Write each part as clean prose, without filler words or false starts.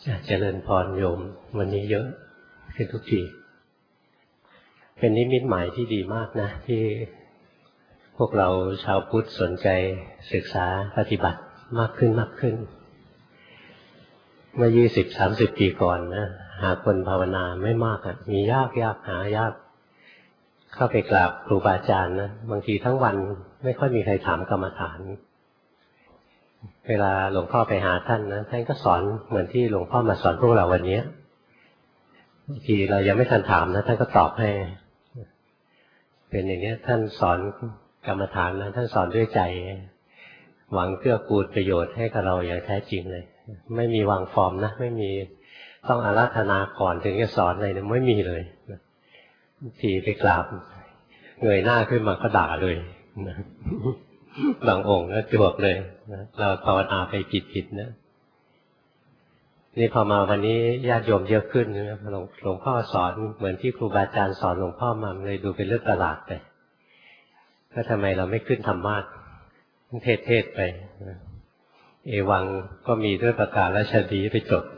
เจริญพรโยมวันนี้เยอะขึ้นทุกทีเป็นนิมิตหมายที่ดีมากนะที่พวกเราชาวพุทธสนใจศึกษาปฏิบัติมากขึ้นเมื่อ20-30 ปีก่อนนะหาคนภาวนาไม่มากมียากหายากเข้าไปกราบครูบาอาจารย์นะบางทีทั้งวันไม่ค่อยมีใครถามกรรมฐานเวลาหลวงพ่อไปหาท่านนะท่านก็สอนเหมือนที่หลวงพ่อมาสอนพวกเราวันนี้บางทีเรายังไม่ทันถามนะท่านก็ตอบให้เป็นอย่างนี้ท่านสอนกรรมฐานนะท่านสอนด้วยใจหวังเกื้อกูลประโยชน์ให้กับเราอย่างแท้จริงเลยไม่มีวางฟอร์มนะไม่มีต้องอาราธนาก่อนถึงจะสอนอะไรนะไม่มีเลยบางทีไปกราบเงยหน้าขึ้นมาก็ด่าเลยบางองค์ก็จวบเลยนะเราภาวนาไปผิดนะนี่พอมาวันนี้ญาติโยมเยอะขึ้นนะหลวงพ่อสอนเหมือนที่ครูบาอาจารย์สอนหลวงพ่อมาเลยดูเป็นเรื่องประหลาดไปก็ทำไมเราไม่ขึ้นธรรมาสเทศไปเอวังก็มีด้วยประกาศราชดีไปจบ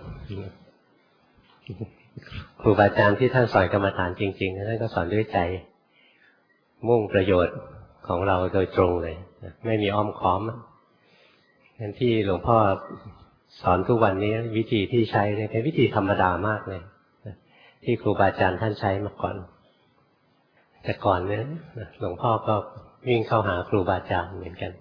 ครูบาอาจารย์ที่ท่านสอนกรรมฐานจริงๆท่านก็สอนด้วยใจมุ่งประโยชน์ของเราโดยตรงเลยไม่มีอ้อมค้อมงั้นที่หลวงพ่อสอนทุกวันนี้วิธีที่ใช้เป็นวิธีธรรมดามากเลยที่ครูบาอาจารย์ท่านใช้มาก่อนแต่ก่อนเนี่ยหลวงพ่อก็วิ่งเข้าหาครูบาอาจารย์เหมือนกัน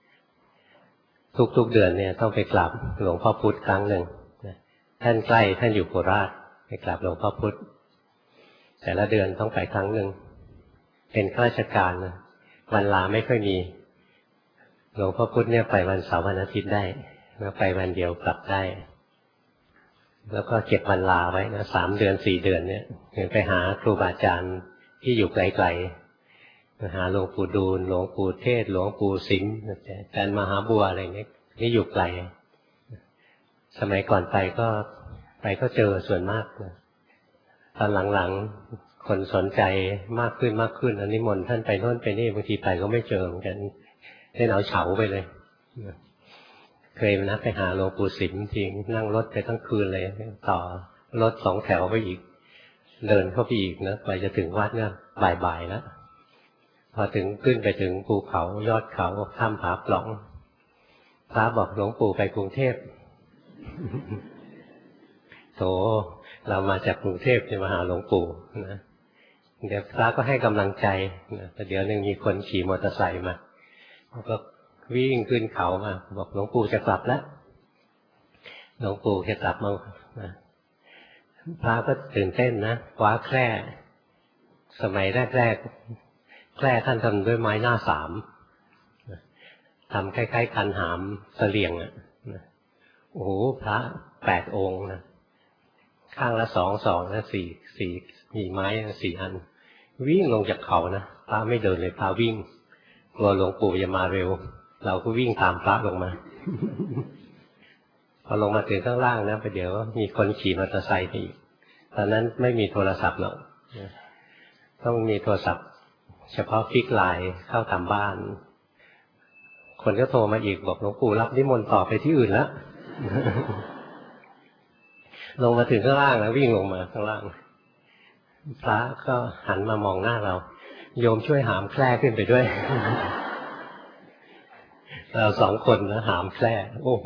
ทุกเดือนเนี่ยต้องไปกราบหลวงพ่อพุธครั้งหนึ่งท่านใกล้ท่านอยู่โคราชไปกราบหลวงพ่อพุธแต่ละเดือนต้องไปครั้งหนึ่งเป็นข้าราชการนะวันลาไม่ค่อยมีหลวงพ่อพุธเนี่ยไปวันเสาร์วันอาทิตย์ได้แล้วไปวันเดียวกลับได้แล้วก็เก็บวันลาไว้นะ3 เดือน 4 เดือนเนี่ยไปหาครูบาอาจารย์ที่อยู่ไกลๆหาหลวงปู่ดูลหลวงปู่เทศหลวงปู่สิมอาจารย์มหาบัวอะไรเนี่ยนี่อยู่ไกลสมัยก่อนไปก็เจอส่วนมากนะตอนหลังๆคนสนใจมากขึ้นอันนี้มนท่านไปโน่นไปนี่บางทีไปก็ไม่เจอเหมือนกันเล่นเอาเฉาไปเลยเคยนะไปหาหลวงปู่สิมจริงนั่งรถไปทั้งคืนเลยต่อรถ2 แถวไปอีกเดินเข้าไปอีกนะกว่าจะถึงวัดเนี่ยบ่ายแล้วพอถึงขึ้นไปถึงภูเขายอดเขาถ้ำผาปล่องพระบอกหลวงปู่ไปกรุงเทพโถเรามาจากกรุงเทพจะมาหาหลวงปู่นะเดี๋ยวพระก็ให้กำลังใจนะแต่เดี๋ยวนึงมีคนขี่มอเตอร์ไซค์มาก็วิ่งขึ้นเขามาบอกหลวงปู่จะกลับแล้วหลวงปู่จะกลับมาพระก็ตื่นเต้นนะคว้าแคร่สมัยแรกแคร่ท่านทำด้วยไม้หน้า 3ทำคล้ายๆคันหามเสลี่ยงโอ้โหพระ8 องค์นะข้างละ2นะ4มีไม้4 อันวิ่งลงจากเขานะพระไม่เดินเลยพระวิ่งกลัวหลวงปู่จะมาเร็วเราก็วิ่งตามพระลงมา พอลงมาถึงข้างล่างนะไปเดี๋ยวมีคนขี่มอเตอร์ไซค์อีกตอนนั้นไม่มีโทรศัพท์หรอกต้องมีโทรศัพท์เฉพาะฟิกไลน์เข้าตามบ้านคนก็โทรมาอีกบอกหลวงปู่รับนิมนต์ต่อไปที่อื่นแล้ว ลงมาถึงข้างล่างแล้ววิ่งลงมาข้างล่างพระก็หันมามองหน้าเราโยมช่วยหามแคร่ขึ้นไปด้วย เรา2 คนนะหามแคร่โอ้โห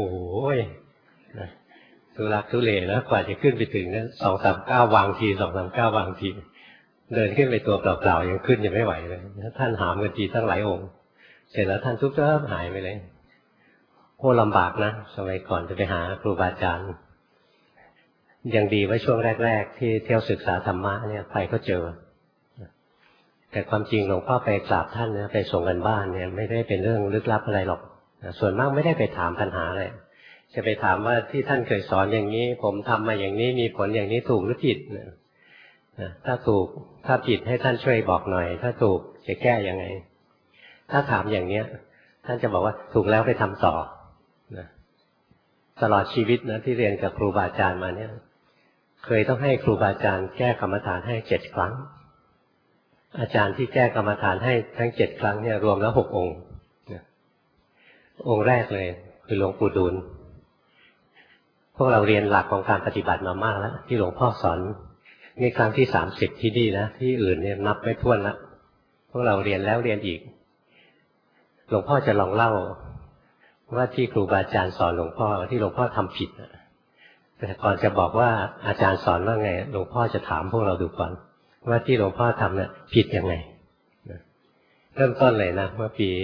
ทุลักทุเลนะกว่าจะขึ้นไปถึงนั้น2-3 ก้าววางที2-3 ก้าววางทีเดินขึ้นไปตัวเปล่าๆยังขึ้นยังไม่ไหวเลยท่านหามกันทีตั้งหลายองค์เสร็จแล้วท่านทุบเริ่มหายไปเลยโอ้ลำบากนะสมัยก่อนจะไปหาครูบาอาจารย์ยังดีว่าช่วงแรกๆที่เที่ยวศึกษาธรรมะเนี่ยไปก็เจอแต่ความจริงหลวงพ่อไปกราบท่านนะไปส่งกันบ้านเนี่ยไม่ได้เป็นเรื่องลึกลับอะไรหรอกส่วนมากไม่ได้ไปถามปัญหาอะไรจะไปถามว่าที่ท่านเคยสอนอย่างนี้ผมทำมาอย่างนี้มีผลอย่างนี้ถูกหรือผิดถ้าถูกถ้าผิดให้ท่านช่วยบอกหน่อยถ้าถูกจะแก้ยังไงถ้าถามอย่างเนี้ยท่านจะบอกว่าถูกแล้วไปทำต่อตลอดชีวิตนะที่เรียนกับครูบาอาจารย์มาเนี่ยเคยต้องให้ครูบาอาจารย์แก้กรรมฐานให้7 ครั้งอาจารย์ที่แก้กรรมฐานให้ทั้ง7 ครั้งเนี่ยรวมแล้ว6 องค์องค์แรกเลยคือหลวงปู่ดูลพวกเราเรียนหลักของการปฏิบัติมามากแล้วที่หลวงพ่อสอนนี่ครั้งที่30ที่นี่นะที่อื่นเนี่ยนับไม่ถ้วนละพวกเราเรียนแล้วเรียนอีกหลวงพ่อจะลองเล่าว่าที่ครูบาอาจารย์สอนหลวงพ่อที่หลวงพ่อทำผิดแต่ก่อนจะบอกว่าอาจารย์สอนว่าไงหลวงพ่อจะถามพวกเราดูก่อนว่าที่หลวงพ่อทำเนี่ยผิดยังไงเริ่มต้นเลยนะเมื่อปี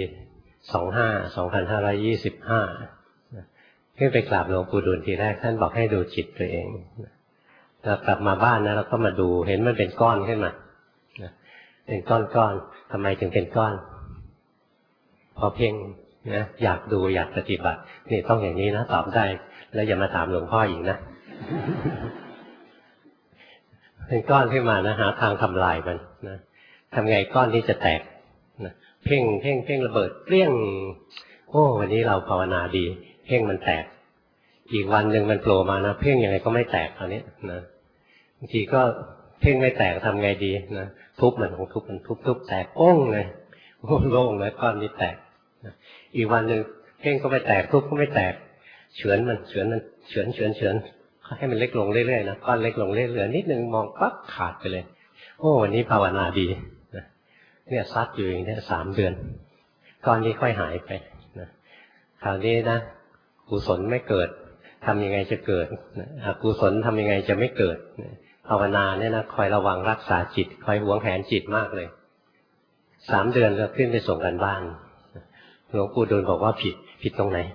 2525ขึ้นไปกราบหลวงปู่ดูลทีแรกท่านบอกให้ดูจิตตัวเองเรากลับมาบ้านนะเราก็มาดูเห็นมันเป็นก้อนขึ้นมาเป็นก้อนๆทำไมถึงเป็นก้อนพอเพ่งนะอยากดูอยากปฏิบัตินี่ต้องอย่างนี้นะตอบได้แล้วอย่ามาถามหลวงพ่ออีกนะเป็นก้อนขึ้นมานะหาทางทำลายมันนะทำไงก้อนนี้จะแตกนะเพ่งระเบิดเปรี้ยงโอ้วันนี้เราภาวนาดีเพ่งมันแตกอีกวันหนึ่งมันโผล่มานะเพ่งยังไงก็ไม่แตกคราวนี้นะบางทีก็เพ่งไม่แตกทำไงดีนะทุบมันทุบแตกโอ้งเลยโอ้โล่งเลยก้อนนี้แตกอีกวันหนึ่งเพ่งก็ไม่แตกทุบก็ไม่แตกเฉือนให้มันเล็กลงเรื่อยๆนะก้อนเล็กลงเรื่อยๆนิดนึงมองปั๊บขาดไปเลยโอ้วันนี้ภาวนาดีนะเนี่ยซัดอยู่อย่างนี้3 เดือนก้อนนี้ค่อยหายไปนะคราวนี้นะกุศลไม่เกิดทำยังไงจะเกิดอกุศลทำยังไงจะไม่เกิดภาวนาเนี่ยนะคอยระวังรักษาจิตคอยหวงแหนจิตมากเลย3 เดือนก็ขึ้นไปส่งกันบ้านหลวงปู่ดูลบอกว่าผิดตรงไหน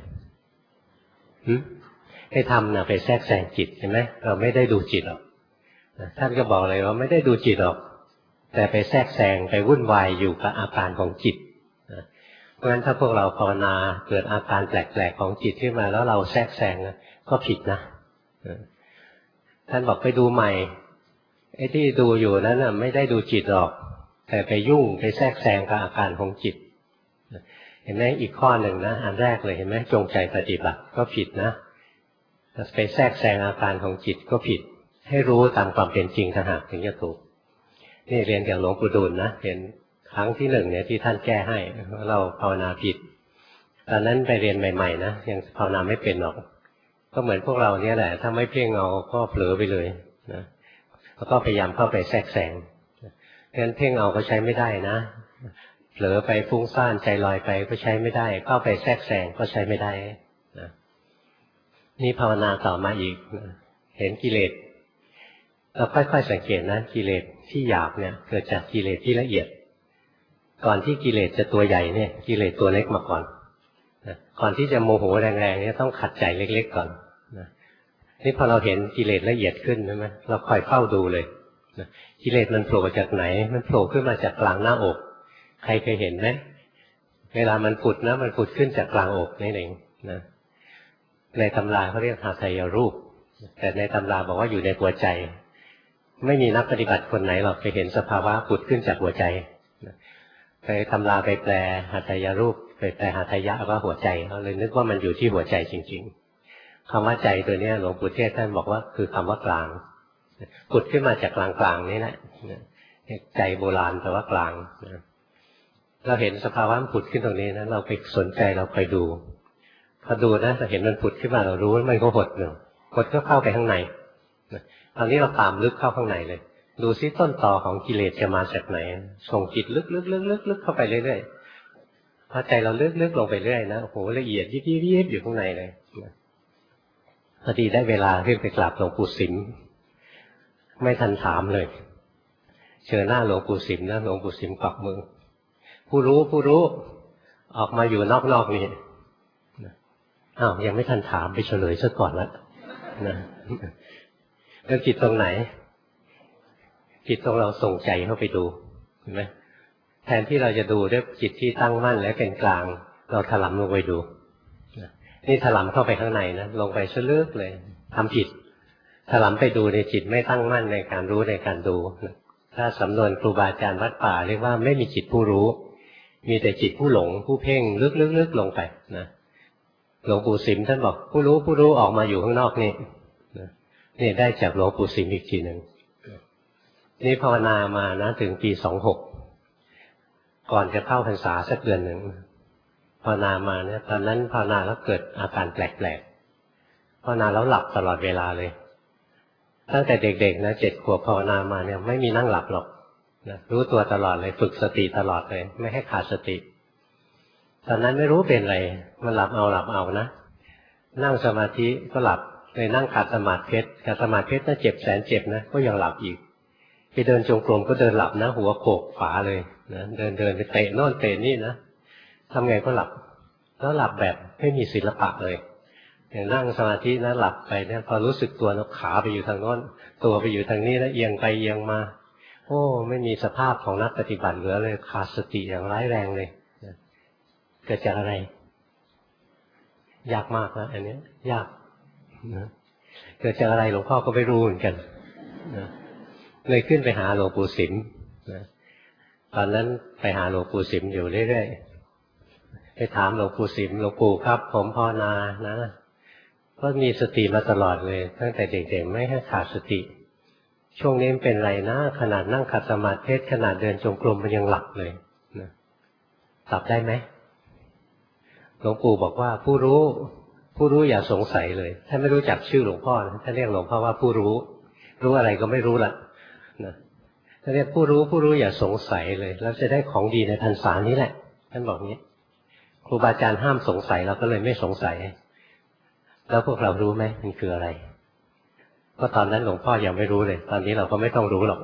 ให้ทำนะไปแทรกแซงจิตเห็นไหมเราไม่ได้ดูจิตหรอกท่านก็บอกเลยว่าไม่ได้ดูจิตหรอกแต่ไปแทรกแซงไปวุ่นวายอยู่กับอาการของจิตเพราะฉะนั้นถ้าพวกเราภาวนาเกิดอาการแปลกๆของจิตขึ้นมาแล้วเราแทรกแซงก็ผิดนะท่านบอกไปดูใหม่ไอ้ที่ดูอยู่นั้นน่ะไม่ได้ดูจิตหรอกแต่ไปยุ่งไปแทรกแซงกับอาการของจิตเห็นไหมอีกข้อหนึ่งนะอันแรกเลยเห็นไหมจงใจปฏิบัติก็ผิดนะไปแทรกแซงอาการของจิตก็ผิดให้รู้ตามความเป็นจริงต่างหากถึงจะถูกนี่เรียนกับหลวงปู่ดูลนะเรียนครั้งที่1เนี่ยที่ท่านแก้ให้ว่าเราภาวนาผิดตอนนั้นไปเรียนใหม่ๆนะยังภาวนาไม่เป็นหรอกก็เหมือนพวกเราเนี่ยแหละถ้าไม่เพ่งเอาก็เผลอไปเลยนะแล้วก็พยายามเข้าไปแทรกแซงงั้นเพ่งเอาก็ใช้ไม่ได้นะเผลอไปฟุ้งซ่านใจลอยไปก็ใช้ไม่ได้เข้าไปแทรกแซงก็ใช้ไม่ได้นะนี่ภาวนาต่อมาอีกนะเห็นกิเลสเราค่อยๆสังเกตนะกิเลสที่หยาบเนี่ยเกิดจากกิเลสที่ละเอียดก่อนที่กิเลสจะตัวใหญ่เนี่ยกิเลสตัวเล็กมาก่อนนะก่อนที่จะโมโหแรงๆเนี่ยต้องขัดใจเล็กๆก่อนนะนี่พอเราเห็นกิเลสละเอียดขึ้นใช่ไหมเราคอยเฝ้าดูเลยนะกิเลสมันโผล่จากไหนมันโผล่ขึ้นมาจากกลางหน้าอกใครเคยเห็นไหมเวลามันผุดนะมันผุดขึ้นจากกลางอกนี่เองนะในตำราเขาเรียกหาไทยรูปแต่ในตำราบอกว่าอยู่ในหัวใจไม่มีนักปฏิบัติคนไหนหรอกไปเห็นสภาวะผุดขึ้นจากหัวใจไปตำราไปแปลหาไทยรูปไปแปลหาไทยะว่าหัวใจเขาเลยนึกว่ามันอยู่ที่หัวใจจริงๆคำว่าใจตัวนี้หลวงปู่เทศท่านบอกว่าคือคำว่ากลางผุดขึ้นมาจากกลางๆนี่แหละใจโบราณแต่ว่ากลางเราเห็นสภาวะมันผุดขึ้นตรงนี้นะเราไปสนใจเราไปดูพอดูนะเราเห็นมันผุดขึ้นมาเรารู้ว่ามันก็หดหนึ่งหดก็เข้าไปข้างในตอนนี้เราตามลึกเข้าข้างในเลยดูซิต้นตอของกิเลสจะมาจากไหนส่งจิตลึกเข้าไปเรื่อยๆพอใจเราลึกลงไปเรื่อยนะโอ้โหละเอียดยิบอยู่ข้างในเลยพอดีได้เวลาขึ้นไปกราบหลวงปู่สิมไม่ทันถามเลยเจอหน้าหลวงปู่สิมนะหลวงปู่สิมปักมือผู้รู้ออกมาอยู่นอกนี่อ้าวยังไม่ทันถามไปเฉลยซะก่อนละนะแล้วจิตตรงไหนจิตตรงเราส่งใจเข้าไปดูเห็นไหมแทนที่เราจะดูด้วยจิตที่ตั้งมั่นและเป็นกลางเราถลำลงไปดูนี่ถลำเข้าไปข้างในนะลงไปลึกเลยทำผิดถลำไปดูในจิตไม่ตั้งมั่นในการรู้ในการดูถ้าสำนวนครูบาอาจารย์วัดป่าเรียกว่าไม่มีจิตผู้รู้มีแต่จิตผู้หลงผู้เพ่งลึกลงไปนะหลวงปู่สิมท่านบอกผู้รู้ออกมาอยู่ข้างนอกนี่ได้จากหลวงปู่สิมอีกทีหนึ่งนี่ภาวนามานะถึงปี26ก่อนจะเข้าพรรษาสักเดือนหนึ่งภาวนามาเนี่ยตอนนั้นภาวนาแล้วเกิดอาการแปลกๆพาวนาแล้วหลับตลอดเวลาเลยตั้งแต่เด็กๆนะ7 ขวบภาวนามาเนี่ยไม่มีนั่งหลับหรอกนะรู้ตัวตลอดเลยฝึกสติตลอดเลยไม่ให้ขาดสติตอนนั้นไม่รู้เป็นอะไรมันหลับเอานะนั่งสมาธิก็หลับเลยนั่งขัดสมาธิเพชรขัดสมาธิเพชรน่าเจ็บแสนเจ็บนะก็ยังหลับอีกไปเดินจงกรมก็เดินหลับนะหัวโขกฝาเลยนะเดินไปเตะโน่นเตะนี่นะทำไงก็หลับแล้วหลับแบบไม่มีศิลปะเลยอย่างนั่งสมาธินะหลับไปเนี่ยพอรู้สึกตัวแล้วขาไปอยู่ทางโน้นตัวไปอยู่ทางนี้แล้วเอียงไปเอียงมาโอ้ไม่มีสภาพของนักปฏิบัติเหลือเลยขาดสติอย่างร้ายแรงเลยเกิดจากอะไรยากมากนะอันนี้ยากนะเกิดจากอะไรหลวงพ่อก็ไม่รู้เหมือนกันนะเลยขึ้นไปหาหลวงปู่สิมนะตอนนั้นไปหาหลวงปู่สิมอยู่เรื่อยๆไปถามหลวงปู่สิมหลวงปู่ครับผมภาวนานะก็มีสติมาตลอดเลยตั้งแต่เด็กๆไม่ให้ขาดสติช่วงนี้เป็นไรนะขนาดนั่งขัดสมาธิขนาดเดินจงกรมมันยังหลับเลยนะหลับได้ไหมหลวงปู่บอกว่าผู้รู้อย่าสงสัยเลยท่านไม่รู้จักชื่อหลวงพ่อท่านเรียกหลวงพ่อว่าผู้รู้อะไรก็ไม่รู้ละนะท่านเรียกผู้รู้อย่าสงสัยเลยแล้วจะได้ของดีในพรรษานี้แหละท่านบอกงี้ครูบาอาจารย์ห้ามสงสัยเราก็เลยไม่สงสัยแล้วพวกเรารู้ไหมมันคืออะไรก็ตอนนั้นหลวงพ่อยังไม่รู้เลยตอนนี้เราก็ไม่ต้องรู้หรอก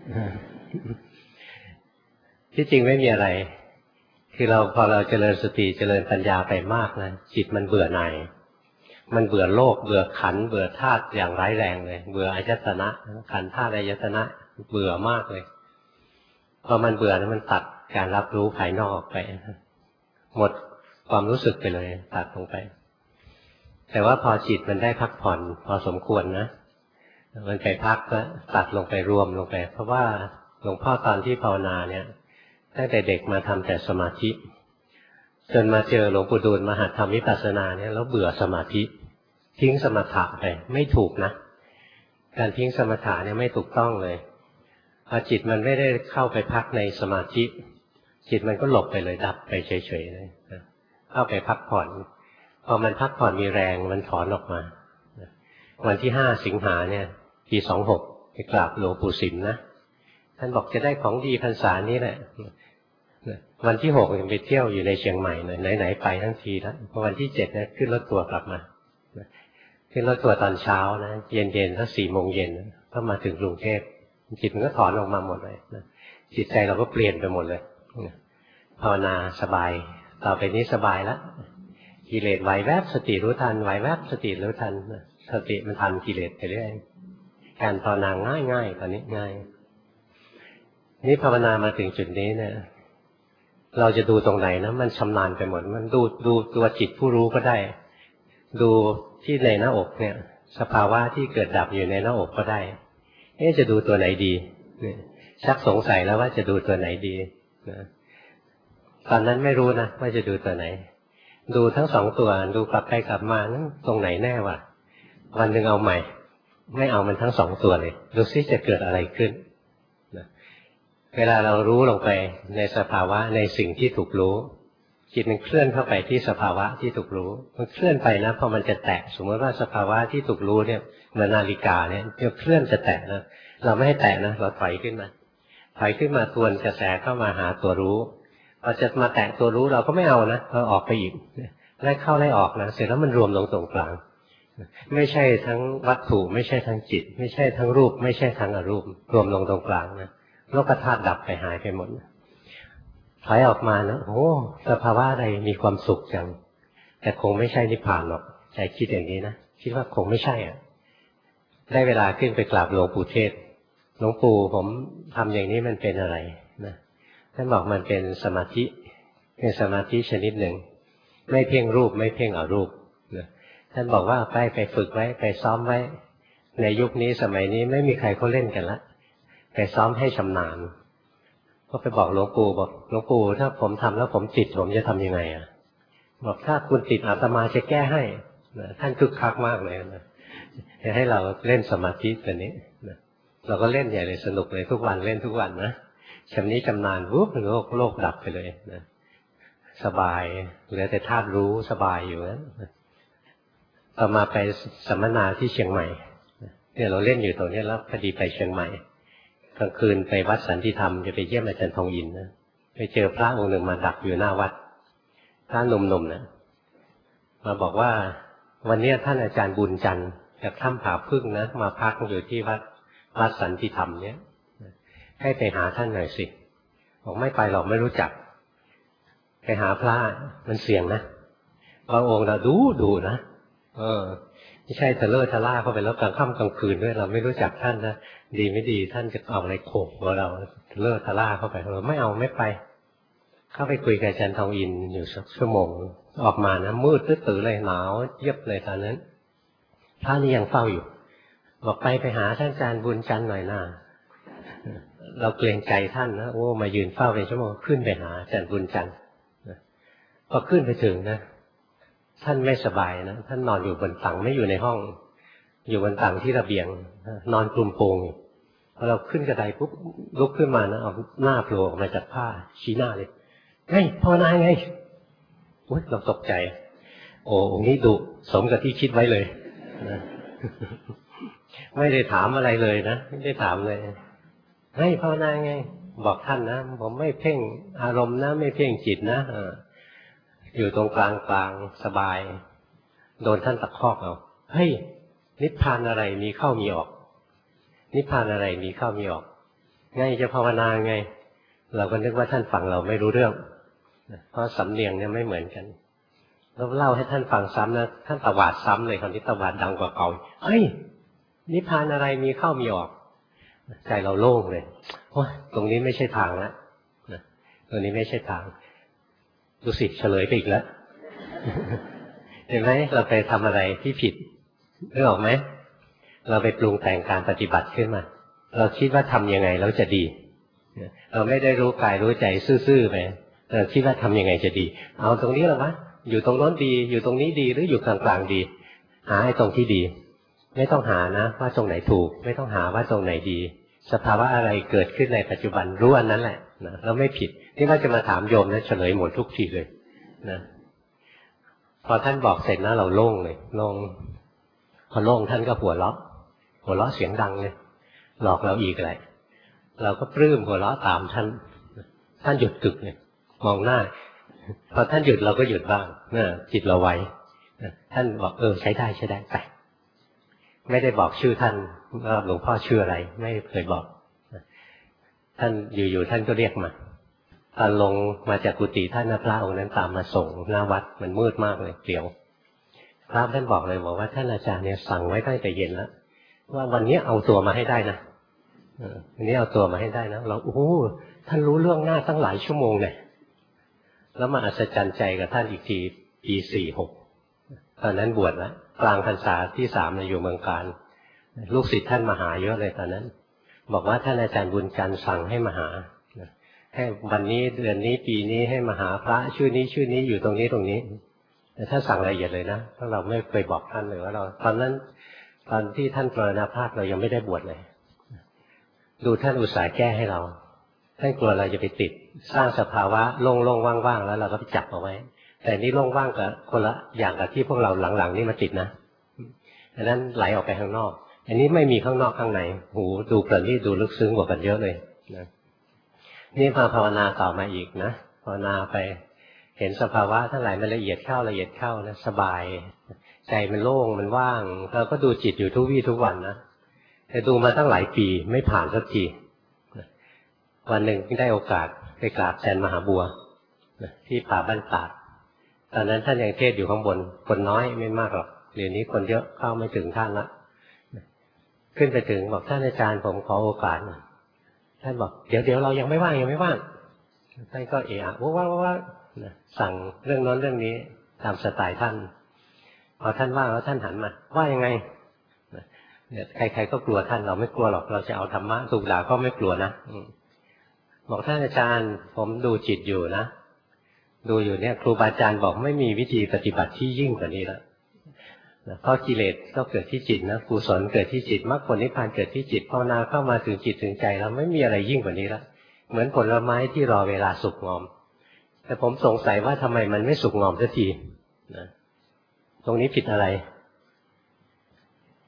ที่จริงไม่มีอะไรคือพอเราเจริญสติเจริญปัญญาไปมากนะจิตมันเบื่อหน่ายมันเบื่อโลกเบื่อขันธ์เบื่อธาตุอย่างร้ายแรงเลยเบื่ออายตนะขันธ์ธาตุอายตนะเบื่อมากเลยพอมันเบื่อแล้วมันตัดการรับรู้ภายนอกออกไปหมดความรู้สึกไปเลยตัดลงไปแต่ว่าพอจิตมันได้พักผ่อนพอสมควรนะมันไปพักก็ตัดลงไปรวมลงไปเพราะว่าหลวงพ่อตอนที่ภาวนาเนี่ยตั้งแต่เด็กมาทำแต่สมาธิจนมาเจอหลวงปู่ดูลมาหัดทำวิปัสสนาเนี่ยแล้วเบื่อสมาธิทิ้งสมถะไปไม่ถูกนะการทิ้งสมถะเนี่ยไม่ถูกต้องเลยพอจิตมันไม่ได้เข้าไปพักในสมาธิจิตมันก็หลบไปเลยดับไปเฉยๆเลยเข้าไปพักผ่อนพอมันพักผ่อนมีแรงมันถอนออกมาวันที่5 สิงหาเนี่ยปี26ไปกราบหลวงปู่สิมนะท่านบอกจะได้ของดีพรรษานี้แหละวันที่6ยังไปเที่ยวอยู่ในเชียงใหม่ไหนๆไปทั้งทีแล้วพอวันที่7นะขึ้นรถทัวร์กลับมาขึ้นรถทัวร์ตอนเช้านะเย็นๆสัก4 โมงเย็นก็มาถึงกรุงเทพจิตมันก็ถอนออกมาหมดเลยจิตใจเราก็เปลี่ยนไปหมดเลยภาวนาสบายต่อไปนี้สบายแล้วกิเลสไหวแวบสติรู้ทันไหวแวบสติรู้ทันสติมันทันกิเลสไปเรื่อยการภาวนาง่ายๆตอนนี้ง่ายนี่ภาวนามาถึงจุดนี้เนี่ยเราจะดูตรงไหนนะมันชำนาญไปหมดมันดูตัวจิตผู้รู้ก็ได้ดูที่ในหน้าอกเนี่ยสภาวะที่เกิดดับอยู่ในหน้าอกก็ได้จะดูตัวไหนดีชักสงสัยแล้วว่าจะดูตัวไหนดีนะตอนนั้นไม่รู้นะว่าจะดูตัวไหนดูทั้ง2 ตัวดูกลับไปกลับมานั้นตรงไหนแน่วะวันหนึ่งเอาใหม่ไม่เอามันทั้ง2 ตัวเลยดูซิจะเกิดอะไรขึ้นนะเวลาเรารู้ลงไปในสภาวะในสิ่งที่ถูกรู้จิตมันเคลื่อนเข้าไปที่สภาวะที่ถูกรู้มันเคลื่อนไปนะพอมันจะแตะสมมติว่าสภาวะที่ถูกรู้เนี่ยเหมือนนาฬิกาเนี่ยจะเคลื่อนจะแตะนะเราไม่ให้แตะนะเราถอยขึ้นมาทวนกระแสเข้ามาหาตัวรู้พอจะมาแตะตัวรู้เราก็ไม่เอานะเราออกไปอีกไล่เข้าไล่ออกนะเสร็จแล้วมันรวมลงตรงกลางไม่ใช่ทั้งวัตถุไม่ใช่ทั้งจิตไม่ใช่ทั้งรูปไม่ใช่ทั้งอรูปรวมลงตรงกลางนะโลกธาตุดับไปหายไปหมดถอยออกมานะโอ้สภาวะอะไรมีความสุขจังแต่คงไม่ใช่นิพพานหรอกใจคิดอย่างนี้นะคิดว่าคงไม่ใช่ได้เวลาขึ้นไปกราบหลวงปู่เทศหลวงปู่ผมทำอย่างนี้มันเป็นอะไรนะท่านบอกมันเป็นสมาธิชนิดหนึ่งไม่เพ่งรูปไม่เพ่งอรูปนะท่านบอกว่าไปฝึกไว้ไปซ้อมไว้ในยุคนี้สมัยนี้ไม่มีใครเขาเล่นกันละไปซ้อมให้ชำนาญก็ไปบอกหลวงปู่บอกหลวงปู่ถ้าผมทำแล้วผมติดผมจะทำยังไงบอกถ้าคุณติดอาตมาจะแก้ให้นะท่านคึกคักมากเลยนะจะให้เราเล่นสมาธิตัวนี้นะเราก็เล่นใหญ่เลยสนุกเลยทุกวันเล่นทุกวันนะชำนี้ชำนาญปุ๊บโลกดับไปเลยนะสบายเหลือแต่ธาตุรู้สบายอยู่นะต่อมาไปสัมมนาที่เชียงใหม่เนี่ยเราเล่นอยู่ตรงนี้แล้วพอดีไปเชียงใหม่กลางคืนไปวัดสันติธรรมจะไปเยี่ยมอาจารย์ทองอินนะไปเจอพระองค์หนึ่งมาดักอยู่หน้าวัดพระหนุ่มๆนะมาบอกว่าวันนี้ท่านอาจารย์บุญจันทร์จากถ้ำผาพึ่งนะมาพักอยู่ที่วัดสันติธรรมเนี่ยให้ไปหาท่านหน่อยสิบอกไม่ไปหรอกไม่รู้จักไปหาพระมันเสี่ยงนะบางองค์เราดูนะไม่ใช่ทะเลาะทะล่าเข้าไปแล้วกลางค่ำกลางคืนด้วยเราไม่รู้จักท่านนะดีไม่ดีท่านจะเอาอะไรโขกหัวเราทะเลาะทะล่าเข้าไปเราไม่เอาไม่ไปเข้าไปคุยกับอาจารย์ทองอินอยู่สักชั่วโมงออกมานะมืดตื้อเลยหนาวเยียบเลยตอนนั้นพระนี่ยังเฝ้าอยู่บอกไปหาท่านอาจารย์บุญจันทร์หน่อยนะเราเกรงใจท่านนะโอ้มายืนเฝ้าเป็นชั่วโมงขึ้นไปหาอาจารย์บุญจันทร์พอขึ้นไปถึงนะท่านไม่สบายนะท่านนอนอยู่บนตังไม่อยู่ในห้องอยู่บนตังที่ระเบียงนอนคลุมโปงพอเราขึ้นกระไดปุ๊บลุกขึ้นมานะเอาหน้าโผล่ออกมาจากผ้าชี้หน้าเลยเฮ้ยพ่อนายไงอุ๊ยเราตกใจโอ้องค์นี้ดุสมกับที่คิดไว้เลยนะไม่ได้ถามอะไรเลยนะไม่ได้ถามเลยให้พ่อนายไงบอกท่านนะผมไม่เพ่งอารมณ์นะไม่เพ่งจิตนะอยู่ตรงกลางสบายโดนท่านตะคอกเอาเฮ้ยนิพพานอะไรมีเข้ามีออกนิพพานอะไรมีเข้ามีออกไงจะภาวนาไงเราก็นึกว่าท่านฟังเราไม่รู้เรื่องเพราะสำเนียงเนี่ยไม่เหมือนกันแล้วเล่าให้ท่านฟังซ้ำนะท่านตวาดซ้ำเลยคนที่ตวาดดังกว่าเก่าเฮ้ยนิพพานอะไรมีเข้ามีออกใจเราโล่งเลยโอ้ยตรงนี้ไม่ใช่ทางแล้วตรงนี้ไม่ใช่ทางดูสิเฉลยไปอีกแล้วเห็นไหมเราไปทำอะไรที่ผิดนึกออกไหมเราไปปรุงแต่งการปฏิบัติขึ้นมาเราคิดว่าทำยังไงแล้วจะดีเราไม่ได้รู้กายรู้ใจซื่อๆไปเราคิดว่าทำยังไงจะดีเอาตรงนี้หรอวะอยู่ตรงโน้นดีอยู่ตรงนี้ดีหรืออยู่กลางๆดีหาไอ้ตรงที่ดีไม่ต้องหานะว่าตรงไหนถูกไม่ต้องหาว่าตรงไหนดีสภาวะอะไรเกิดขึ้นในปัจจุบันรู้อันนั้นแหละนะแล้วไม่ผิดที่ว่าจะมาถามโยมนะเฉลยหมดทุกทีเลยนะพอท่านบอกเสร็จนะเราโล่งเลยโล่งพอโล่งท่านก็หัวเราะเสียงดังเลยหลอกเราอีกเลยเราก็ปลื้มหัวเราะตามท่านหยุดกึกเลยมองหน้าพอท่านหยุดเราก็หยุดบ้างนะจิตเราไวท่านบอกใช้ได้ไปไม่ได้บอกชื่อท่านว่าหลวงพ่อชื่ออะไรไม่เคยบอกท่านอยู่ๆท่านก็เรียกมาตอนลงมาจากกุฏิท่านพระองค์นั้นตามมาส่งหน้าวัดมันมืดมากเลยเปลี่ยวพระท่านบอกเลยบอกว่าท่านอาจารย์เนี่ยสั่งไว้ตั้งแต่เย็นแล้วว่าวันนี้เอาตัวมาให้ได้นะวันนี้เอาตัวมาให้ได้นะเราโอ้โหท่านรู้เรื่องหน้าตั้งหลายชั่วโมงเนี่ยแล้วมาอัศจรรย์ใจกับท่านอีกทีปี 46ตอนนั้นบวชแล้วกลางพรรษาที่3อยู่เมืองกาญลูกศิษย์ท่านมาหาเยอะเลยตอนนั้นบอกว่าท่านอาจารย์บุญจันทร์สั่งให้มาหาให้วันนี้เดือนนี้ปีนี้ให้มาหาพระชื่อนี้อยู่ตรงนี้แต่ท่านสั่งละเอียดเลยนะเพราะเราไม่เคยบอกท่านเลยว่าเราตอนที่ท่านมรณภาพเรายังไม่ได้บวชเลยดูท่านอุตส่าห์แก้ให้เราท่านกลัวเราจะไปติดสร้างสภาวะโล่งๆว่างๆแล้วเราก็ไปจับเอาไว้แต่นี่โล่งว่างกับคนละอย่างกับที่พวกเราหลังๆนี่มาติดนะดังนั้นไหลออกไปข้างนอกอันนี้ไม่มีข้างนอกข้างในหูดูประณีตดูลึกซึ้งกว่ากันเยอะเลยนะนี่พอภาวนาต่อมาอีกนะภาวนาไปเห็นสภาวะทั้งหลายมันละเอียดเข้านะสบายใจมันโล่งมันว่างเราก็ดูจิตอยู่ทุกวี่ทุกวันนะแต่ดูมาตั้งหลายปีไม่ผ่านสักทีวันหนึ่งได้โอกาสไปกราบอาจารย์มหาบัวที่ป่าบ้านตาดตอนนั้นท่านยังเทศอยู่ข้างบนคนน้อยไม่มากหรอกเดี๋ยวนี้คนเยอะเข้าไม่ถึงท่านละขึ้นไปถึงบอกท่านอาจารย์ผมขอโอกาสท่านบอกเดี๋ยวเรายังไม่ว่างท่านก็ว่าสั่งเรื่องโน้นเรื่องนี้ตามสไตล์ท่านพอท่านว่างแล้วท่านหันมาว่ายังไงใครๆก็กลัวท่านเราไม่กลัวหรอกเราจะเอาธรรมะถูกด่าก็ไม่กลัวนะบอกท่านอาจารย์ผมดูจิตอยู่นะดูอยู่เนี่ยครูบาอาจารย์บอกไม่มีวิธีปฏิบัติที่ยิ่งกว่านี้แล้วเพราะกิเลสก็เกิดที่จิตนะกุศลเกิดที่จิตมรรคผลนิพพานเกิดที่จิตภาวนาเข้ามาถึงจิตถึงใจแล้วไม่มีอะไรยิ่งกว่านี้แล้วเหมือนผลไม้ที่รอเวลาสุกงอมแต่ผมสงสัยว่าทำไมมันไม่สุกงอมสักทีนะตรงนี้ผิดอะไร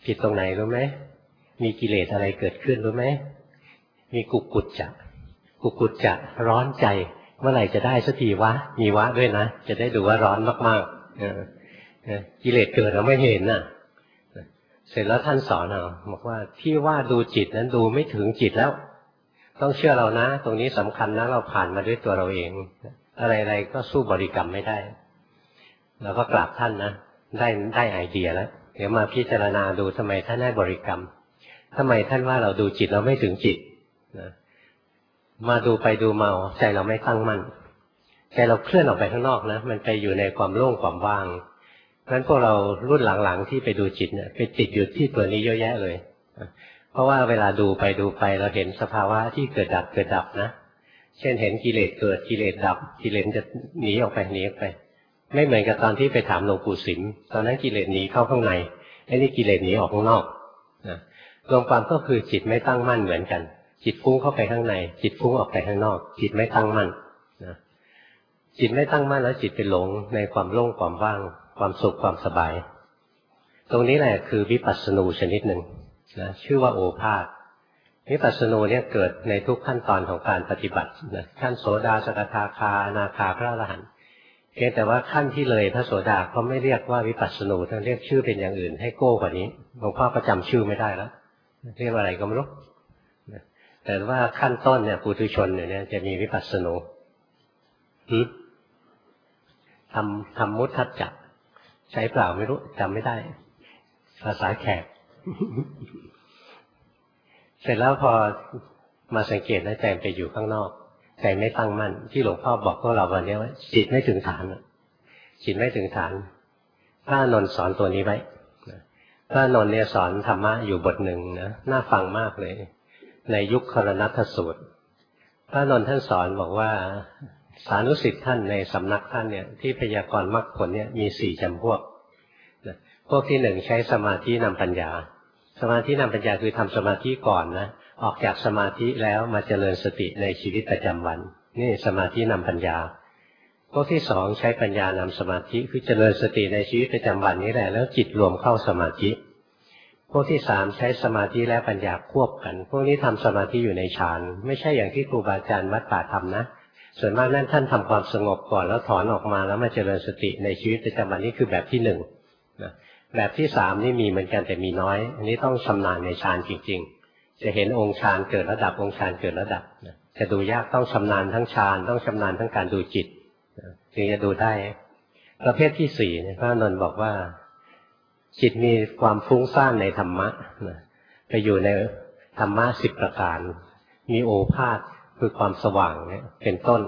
ผิดตรงไหนรู้ไหมมีกิเลสอะไรเกิดขึ้นรู้ไหมมีกุกุจจะกุกุจจะร้อนใจเมื่อไหร่จะได้สักทีวะมีวะด้วยนะจะได้ดูว่าร้อนมากๆกิเลสเกิดเราไม่เห็นน่ะเสร็จแล้วท่านสอนเราบอกว่าที่ว่าดูจิตนั้นดูไม่ถึงจิตแล้วต้องเชื่อเรานะตรงนี้สำคัญนะเราผ่านมาด้วยตัวเราเองอะไรๆก็สู้บริกรรมไม่ได้เราก็กราบท่านนะได้ไอเดียแล้วเดี๋ยวมาพิจารณาดูทำไมท่านให้บริกรรมทำไมท่านว่าเราดูจิตเราไม่ถึงจิตนะมาดูไปดูมาใจเราไม่ตั้งมั่นใจเราเคลื่อนออกไปข้างนอกนะมันไปอยู่ในความโล่งความว่างงั้นพวกเรารุ่นหลังๆที่ไปดูจิตเนี่ยไปติดอยู่ที่ตัวนี้เยอะแยะเลยเพราะว่าเวลาดูไปเราเห็นสภาวะที่เกิดดับนะเช่นเห็นกิเลสเกิดกิเลสดับกิเลสจะหนีออกไปไม่เหมือนกับตอนที่ไปถามหลวงปู่สิมตอนนั้นกิเลสหนีเข้าข้างในไอ้นี่กิเลสหนีออกข้างนอกรวมความก็คือจิตไม่ตั้งมั่นเหมือนกันจิตฟุ้งเข้าไปข้างในจิตฟุ้งออกไปข้างนอกจิตไม่ตั้งมั่นจิตไม่ตั้งมั่นแล้วจิตไปหลงในความโล่งความว่างความสุขความสบายตรงนี้แหละคือวิปัสสนูชนิดหนึ่งนะชื่อว่าโอภาสวิปัสสนูเนี่ยเกิดในทุกขั้นตอนของการปฏิบัตินะขั้นโสดาสกทาคาอนาคาพระอรหันต์เพียงแต่ว่าขั้นที่เลยพระโสดาเขาไม่เรียกว่าวิปัสสนูท่านเรียกชื่อเป็นอย่างอื่นให้โก้กว่านี้หลวงพ่อก็จำชื่อไม่ได้แล้วเรียกว่าอะไรก็ไม่รู้แต่ว่าขั้นต้นเนี่ยปุถุชนเนี่ยจะมีวิปัสสนูทำมุทัจจะใช้เปล่าไม่รู้จำไม่ได้ภาษาแขก เสร็จแล้วพอมาสังเกตนะใจไปอยู่ข้างนอกใจไม่ตั้งมั่นที่หลวงพ่อบอกพวกเราวันนี้ว่าจิตไม่ถึงฐานจิตไม่ถึงฐานพระอานนท์สอนตัวนี้ไว้พระอานนท์เนี่ยสอนธรรมะอยู่บทหนึ่งนะน่าฟังมากเลยในยุคครณัตถสูตรพระอานนท์ท่านสอนบอกว่าสานุสิทธิ์ท่านในสำนักท่านเนี่ยที่พยากรณ์มรรคผลเนี่ยมี4 จำพวกพวกที่1ใช้สมาธินำปัญญาสมาธินำปัญญาคือทำสมาธิก่อนนะออกจากสมาธิแล้วมาเจริญสติในชีวิตประจำวันนี่สมาธินำปัญญาพวกที่2ใช้ปัญญานำสมาธิคือเจริญสติในชีวิตประจำวันนี้แหละแล้วจิตรวมเข้าสมาธิพวกที่3ใช้สมาธิและปัญญาควบกันพวกนี้ทำสมาธิอยู่ในฌานไม่ใช่อย่างที่ครูบาอาจารย์วัดป่าทำนะส่วนมากนั่นท่านทำความสงบก่อนแล้วถอนออกมาแล้วมาเจริญสติในชีวิตประจำวันนี้คือแบบที่1นะแบบที่3นี่มีเหมือนกันแต่มีน้อยอันนี้ต้องชำนาญในฌานจริงๆจะเห็นองค์ฌานเกิดระดับองค์ฌานเกิดระดับจะดูยากต้องชำนาญทั้งฌานต้องชำนาญทั้งการดูจิตถึงจะดูได้ประเภทที่4พระอานนท์บอกว่าจิตมีความฟุ้งซ่านในธรรมะไปอยู่ในธรรมะ10 ประการมีโอภาสคือความสว่างเนี่ยเป็นต้น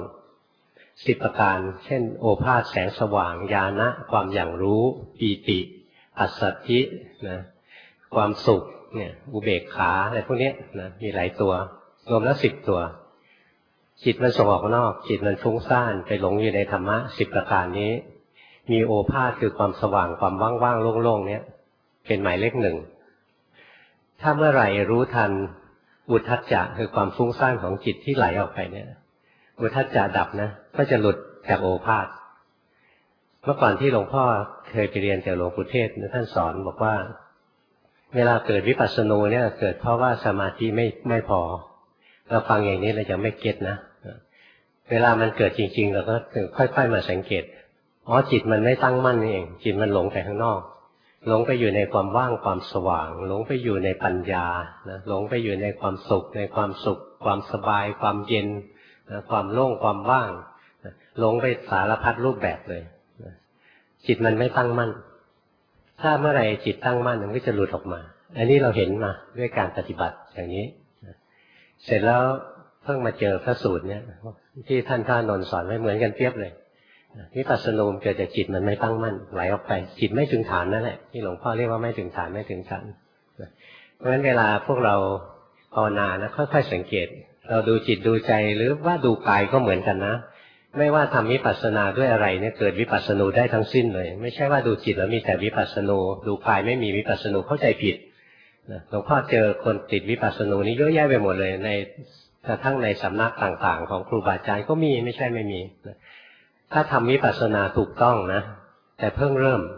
10 ประการเช่นโอภาสแสงสว่างญาณะความอย่างรู้ปีติปัสสัทธินะความสุขเนี่ยอุเบกขาอะไรพวกนี้นะมีหลายตัวรวมแล้ว10 ตัวจิตมันส่งออกนอกจิตมันฟุ้งซ่านไปหลงอยู่ในธรรมะ10 ประการนี้มีโอภาสคือความสว่างความว่างๆโล่งๆเนี่ยเป็นหมายเลข1ถ้าเมื่อไหร่รู้ทันอุทธัจจะคือความฟุ้งซ่านของจิตที่ไหลออกไปเนี่ยอุทธัจจะดับนะก็จะหลุดจากโอภาสเมื่อก่อนที่หลวงพ่อเคยไปเรียนจากหลวงปู่เทศท่านสอนบอกว่าเวลาเกิดวิปัสสนูเนี่ยเกิดเพราะว่าสมาธิไม่พอเราฟังอย่างนี้เราจะไม่เก็ตนะเวลามันเกิดจริงๆเราก็ค่อยๆมาสังเกตจิตมันไม่ตั้งมั่นนี่เองจิตมันหลงไปข้างนอกหลงไปอยู่ในความว่างความสว่างหลงไปอยู่ในปัญญาหลงไปอยู่ในความสุขความสบายความเย็นความโล่งความว่างหลงไปสารพัดรูปแบบเลยจิตมันไม่ตั้งมั่นถ้าเมื่อไหร่จิตตั้งมั่นมันก็จะหลุดออกมาอันนี้เราเห็นมาด้วยการปฏิบัติอย่างนี้เสร็จแล้วเพิ่งมาเจอพระสูตรเนี่ยที่ท่านพระอานนท์สอนไว้เหมือนกันเทียบเลยวิปัสสนูเกิดจากจิตมันไม่ตั้งมั่นไหลออกไปจิตไม่ถึงฐานนั่นแหละที่หลวงพ่อเรียกว่าไม่ถึงฐานเพราะฉะนั้นเวลาพวกเราภาวนานะค่อยๆสังเกตเราดูจิตดูใจหรือว่าดูกายก็เหมือนกันนะไม่ว่าทำวิปัสสนาด้วยอะไรเนี่ยเกิดวิปัสสนูได้ทั้งสิ้นเลยไม่ใช่ว่าดูจิตแล้วมีแต่วิปัสสนูดูกายไม่มีวิปัสสนูเข้าใจผิดหลวงพ่อเจอคนติดวิปัสสนูนี้เยอะแยะไปหมดเลยในกระทั่งในสำนักต่างๆของครูบาอาจารย์ก็มีไม่ใช่ไม่มีถ้าทำวิปัสสนาถูกต้องนะแต่เพิ่งเริ่ม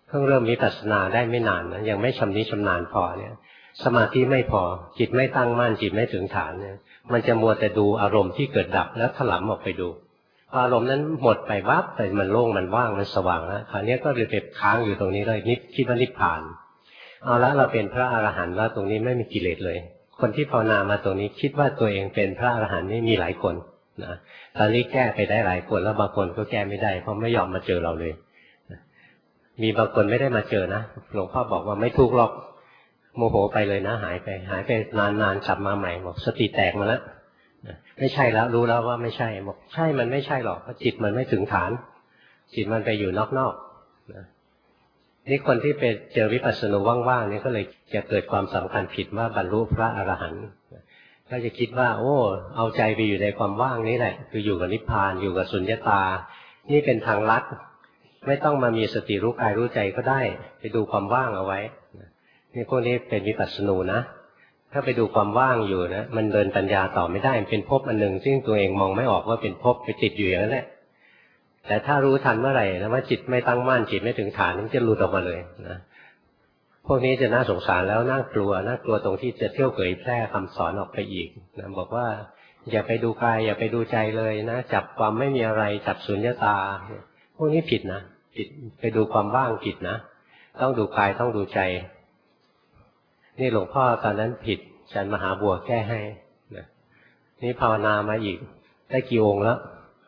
เพิ่งเริ่มวิปัสสนาได้ไม่นานนะยังไม่ชำนิชำนาญพอเนี่ยสมาธิไม่พอจิตไม่ตั้งมั่นจิตไม่ถึงฐานเนี่ยมันจะมัวแต่ดูอารมณ์ที่เกิดดับแล้วถลำออกไปดูอารมณ์นั้นหมดไปวับไปมันโล่งมันว่างมันสว่างแล้วคราวนี้ก็เลยไปค้างอยู่ตรงนี้เลยคิดว่านิพพานเอาละเราเป็นพระอรหันต์แล้วตรงนี้ไม่มีกิเลสเลยคนที่ภาวนามาตรงนี้คิดว่าตัวเองเป็นพระอรหันต์นี่มีหลายคนนะตอนนี้แก้ไปได้หลายคนแล้วบางคนก็แก้ไม่ได้เพราะไม่ยอมมาเจอเราเลยมีบางคนไม่ได้มาเจอนะหลวงพ่อบอกว่าไม่ทุกข์หรอกโมโหไปเลยนะหายไปนานๆกลับมาใหม่บอกสติแตกมาแล้วไม่ใช่แล้วรู้แล้วว่าไม่ใช่บอกใช่มันไม่ใช่หรอกเพราะจิตมันไม่ถึงฐานจิตมันไปอยู่นอกๆนี่คนที่ไปเจอวิปัสสนาว่างๆนี่ก็เลยจะเกิดความสำคัญผิดว่าบรรลุพระอรหันต์ก็จะคิดว่าโอ้เอาใจไปอยู่ในความว่างนี้แหละคืออยู่กับนิพพานอยู่กับสุญญตานี่เป็นทางลัดไม่ต้องมามีสติรู้กายรู้ใจก็ได้ไปดูความว่างเอาไว้นี่พวกนี้เป็นวิปัสสนูนะถ้าไปดูความว่างอยู่นะมันเดินปัญญาต่อไม่ได้มันเป็นภพอันหนึ่งซึ่งตัวเองมองไม่ออกว่าเป็นภพไปติดอยู่อย่างนั้นแหละแต่ถ้ารู้ทันเมื่อไหร่นะว่าจิตไม่ตั้งมั่นจิตไม่ถึงฐานมันจะหลุดออกมาเลยนะพวกนี้จะน่าสงสารแล้วน่ากลัวตรงที่จะเที่ยวเผยแพร่คำสอนออกไปอีกนะบอกว่าอย่าไปดูกายอย่าไปดูใจเลยนะจับความไม่มีอะไรจับสุญญตาพวกนี้ผิดนะผิดไปดูความว่างผิดนะต้องดูกายต้องดูใจนี่หลวงพ่อตอนนั้นผิดอาจารย์มหาบัวแก้ให้นะนี่ภาวนามาอีกได้กี่องค์แล้ว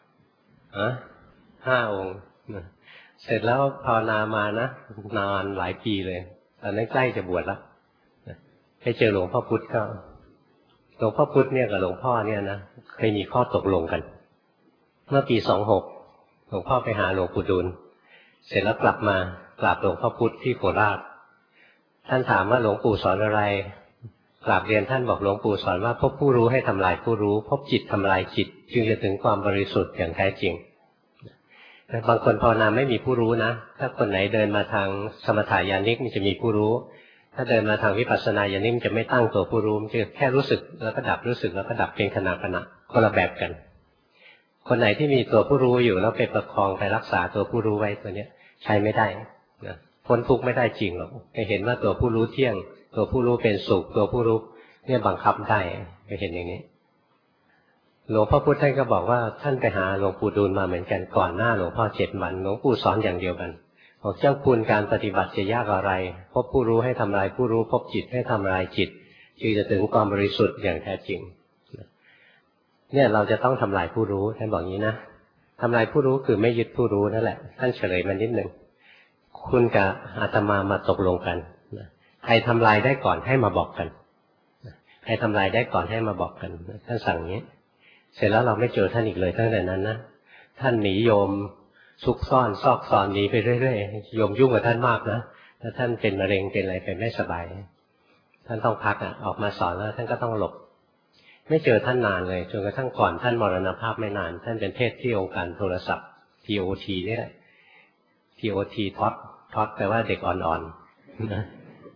5 องค์นะเสร็จแล้วภาวนามานะนานหลายปีเลยตอนนั้นใกล้จะบวชแล้วไปเจอหลวงพ่อพุธก็หลวงพ่อพุธเนี่ยกับหลวงพ่อเนี่ยนะเคยมีข้อตกลงกันเมื่อปี26หลวงพ่อไปหาหลวงปู่ดูลเสร็จแล้วกลับมากราบหลวงพ่อพุธที่โคราชท่านถามว่าหลวงปู่สอนอะไรกราบเรียนท่านบอกหลวงปู่สอนว่าพบผู้รู้ให้ทำลายผู้รู้พบจิตทำลายจิตจึงจะถึงความบริสุทธิ์อย่างแท้จริงบางคนภาวนาไม่มีผู้รู้นะถ้าคนไหนเดินมาทางสมถญาณิกมันจะมีผู้รู้ถ้าเดินมาทางวิปัสสนาญาณิกมันจะไม่ตั้งตัวผู้รู้มันจะแค่รู้สึกแล้วก็ดับรู้สึกแล้วก็ดับเป็นขณะคนละแบบกันคนไหนที่มีตัวผู้รู้อยู่แล้วไปประคองไปรักษาตัวผู้รู้ไว้ตัวนี้ใช้ไม่ได้นะพ้นทุกข์ไม่ได้จริงหรอกไปเห็นว่าตัวผู้รู้เที่ยงตัวผู้รู้เป็นสุขตัวผู้รู้เนี่ยบังคับได้ไปเห็นอย่างนี้หลวงพ่อพุธท่านก็บอกว่าท่านไปหาหลวงปู่ดูลมาเหมือนกันก่อนหน้าหลวงพ่อ7 วันหลวงปู่สอนอย่างเดียวกันบอกเจ้าคุณการปฏิบัติจะยากอะไรพบผู้รู้ให้ทำลายผู้รู้พบจิตให้ทำลายจิตจึงจะถึงความบริสุทธิ์อย่างแท้จริงเนี่ยเราจะต้องทำลายผู้รู้ท่านบอกงี้นะทำลายผู้รู้คือไม่ยึดผู้รู้นั่นแหละท่านเฉลยมานิดหนึ่งคุณกับอาตมามาตกลงกันใครทำลายได้ก่อนให้มาบอกกันใครทำลายได้ก่อนให้มาบอกกันท่านสั่งอย่างนี้เสร็จแล้วเราไม่เจอท่านอีกเลยตั้งแต่นั้นนะท่านหนีโยมซุกซ่อนซอกซอนหนีไปเรื่อยๆโยมยุ่งกับท่านมากนะถ้าท่านเป็นมะเร็งเป็นอะไรเป็นไม่สบายท่านต้องพักออกมาสอนแล้วท่านก็ต้องหลบไม่เจอท่านนานเลยจนกระทั่งก่อนท่านมรณภาพไม่นานท่านเป็นเทศที่องค์การโทรศัพท์ TOT นี่แหละ TOT ท็อตแปลว่าเด็กอ่อนๆนะ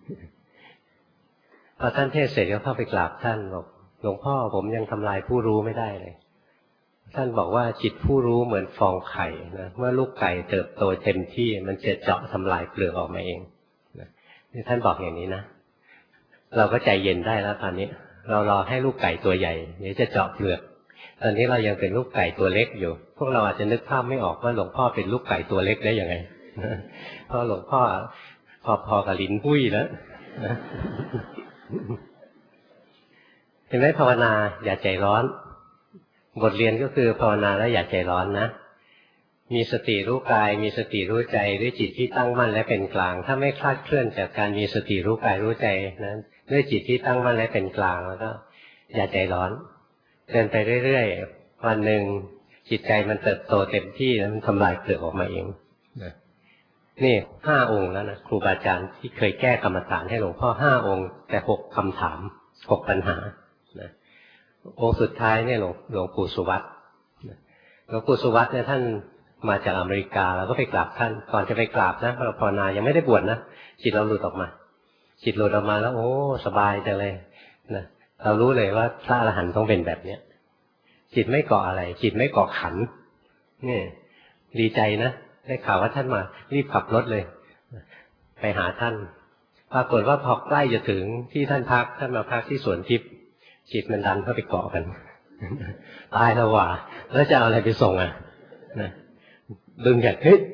พอท่านเทศเสร็จก็เข้าไปกราบท่านบอกหลวงพ่อผมยังทำลายผู้รู้ไม่ได้เลยท่านบอกว่าจิตผู้รู้เหมือนฟองไข่นะเมื่อลูกไก่เติบโตเต็มที่มันจะเจาะทำลายเปลือกออกมาเองนะนี่ท่านบอกอย่างนี้นะเราก็ใจเย็นได้แล้วตอนนี้เรารอให้ลูกไก่ตัวใหญ่เดี๋ยวจะเจาะเปลือกตอนนี้เรายังเป็นลูกไก่ตัวเล็กอยู่พวกเราอาจจะนึกภาพไม่ออกว่าหลวงพ่อเป็นลูกไก่ตัวเล็กได้ยังไงเพราะหลวงพ่อพอกับลิ้นปุ้ยแล้วเห็นไหมภาวนาอย่าใจร้อนบทเรียนก็คือภาวนาแล้วอย่าใจร้อนนะมีสติรู้กายมีสติรู้ใจด้วยจิตที่ตั้งมั่นและเป็นกลางถ้าไม่คลาดเคลื่อนจากการมีสติรู้กายรู้ใจนะด้วยจิตที่ตั้งมั่นและเป็นกลางแล้วก็อย่าใจร้อนเดินไปเรื่อยๆวันหนึ่งจิตใจมันเติบโตเต็มที่แล้วมันทำลายเปลือกออกมาเองนี่5 องค์แล้วนะครูบาอาจารย์ที่เคยแก้กรรมฐานให้หลวงพ่อ5 องค์แต่6 คำถาม6 ปัญหานะองค์สุดท้ายเนี่ยหลวงปู่สุวัตหลวงปู่สุวัตเนี่ยท่านมาจากอเมริกาเราก็ไปกราบท่านก่อนจะไปกราบนะเราภาวนายังไม่ได้บวชนะจิตเราหลุดออกมาจิตหลุดออกมาแล้วโอ้สบายจังเลยนะเรารู้เลยว่าพระอรหันต์ต้องเป็นแบบเนี้ยจิตไม่เกาะอะไรจิตไม่เกาะขันนี่ดีใจนะได้ข่าวว่าท่านมารีบขับรถเลยไปหาท่านปรากฏว่าพอใกล้จะถึงที่ท่านพักท่านมาพักที่สวนทิพย์จิตมันดันเข้าไปเกาะกันตายแล้วว่ะแล้วจะเอาอะไรไปส่งนะดึงจากเฮ้ย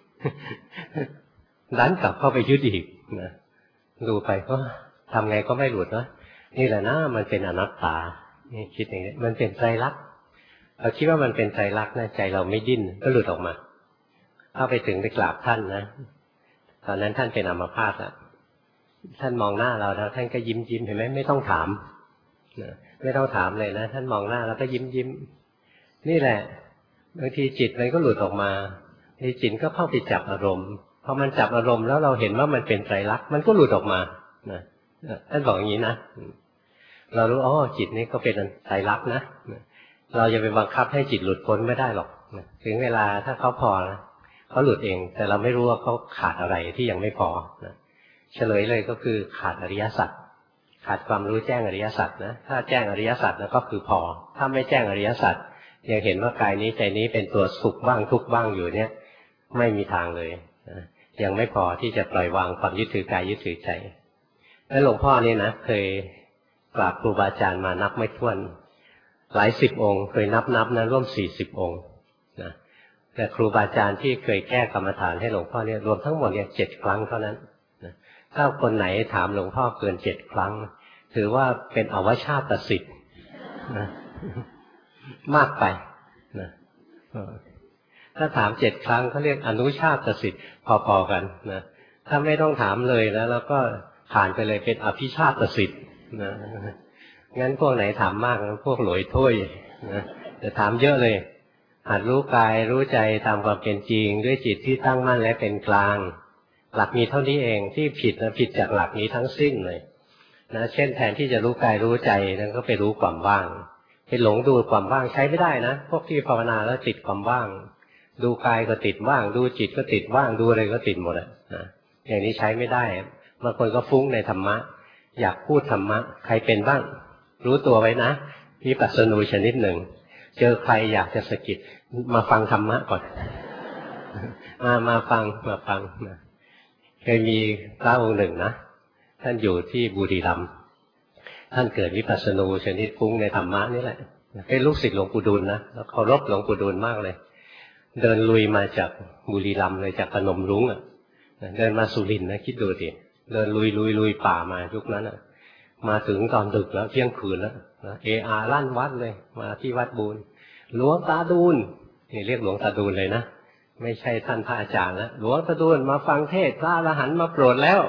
ดันกลับเข้าไปยึดอีกนะดูไปก็ทำไงก็ไม่หลุดนะนี่แหละนะมันเป็นอนัตตานี่คิดอย่างนี้มันเป็นไตรลักษณ์เราคิดว่ามันเป็นไตรลักษณ์นะใจเราไม่ดิ้นก็หลุดออกมาเข้าไปถึงไปกราบท่านนะตอนนั้นท่านเป็นอัมพาตแล้วท่านมองหน้าเราแล้วท่านก็ยิ้มเห็นไหมไม่ต้องถามไม่ต้องถามเลยนะท่านมองหน้าแล้วก็ยิ้มนี่แหละบางทีจิตมันก็หลุดออกมาทีจิตก็เข้าไปจับอารมณ์พอมันจับอารมณ์แล้วเราเห็นว่ามันเป็นไตรลักษณ์มันก็หลุดออกมานะท่านบอกอย่างนี้นะเรารู้อ๋อจิตนี้ก็เป็นไตรลักษณ์นะเราจะไปบังคับให้จิตหลุดพ้นไม่ได้หรอกถึงเวลาถ้าเขาพอนะเขาหลุดเองแต่เราไม่รู้ว่าเขาขาดอะไรที่ยังไม่พอนะเฉลยเลยก็คือขาดอริยสัจขาดความรู้แจ้งอริยสัจนะถ้าแจ้งอริยสัจแล้วก็คือพอถ้าไม่แจ้งอริยสัจยังเห็นว่ากายนี้ใจนี้เป็นตัวสุขบ้างทุกข์บ้างอยู่เนี่ยไม่มีทางเลยนะยังไม่พอที่จะปล่อยวางความยึดถือกายยึดถือใจแล้วหลวงพ่อนี่นะเคยกราบครูบาอาจารย์มานับไม่ถ้วนหลายสิบองค์เคยนับนะร่วม40 องค์นะแต่ครูบาอาจารย์ที่เคยแก้กรรมฐานให้หลวงพ่อเนี่ยรวมทั้งหมดเนี่ย7 ครั้งเท่านั้นนะถ้าคนไหนถามหลวงพ่อเกิน7 ครั้งถือว่าเป็นอวชาตสิทธิ์นะมากไปนะถ้าถาม7 ครั้งเขาเรียกอนุชาตสิทธิ์พอๆกันนะถ้าไม่ต้องถามเลยนะแล้วก็ผ่านไปเลยเป็นอภิชาตสิทธิ์นะงั้นพวกไหนถามมากพวกหลอยถ้วยนะจะถามเยอะเลยหัดรู้กายรู้ใจตามความเป็นจริงด้วยจิตที่ตั้งมั่นและเป็นกลางหลักมีเท่านี้เองที่ผิดนะผิดจากหลักนี้ทั้งสิ้นเลยนะเช่นแทนที่จะรู้กายรู้ใจนั้นก็ไปรู้ความว่างไปหลงดูความว่างใช้ไม่ได้นะพวกที่ภาวนาแล้วติดความว่างดูกายก็ติดว่างดูจิตก็ติดว่างดูอะไรก็ติดหมดนะอย่างนี้ใช้ไม่ได้บางคนก็ฟุ้งในธรรมะอยากพูดธรรมะใครเป็นบ้างรู้ตัวไว้นะวิปัสสนูชนิดหนึ่งเจอใครอยากจะสะกิดมาฟังธรรมะก่อนมาฟังเคยมีพระองค์หนึ่งนะท่านอยู่ที่บุรีรัมย์ท่านเกิดวิปัสสนูชนิดฟุ้งในธรรมะนี่แหละเป็นลูกศิษย์หลวงปู่ดูลนะแล้วเคารพหลวงปู่ดูลมากเลยเดินลุยมาจากบุรีรัมย์เลยจากพนมรุ้งเดินมาสุรินทร์นะคิดดูดิเดินลุยป่ามายุคนั้นมาถึงตอนดึกแล้วเที่ยงคืนแล้วลั่นวัดเลยมาที่วัดบูญหลวงตาดูลนี่เรียกหลวงตาดูลเลยนะไม่ใช่ท่านพระอาจารย์แล้วหลวงตาดูลมาฟังเทศพระอรหันต์มาโปรดแล้ว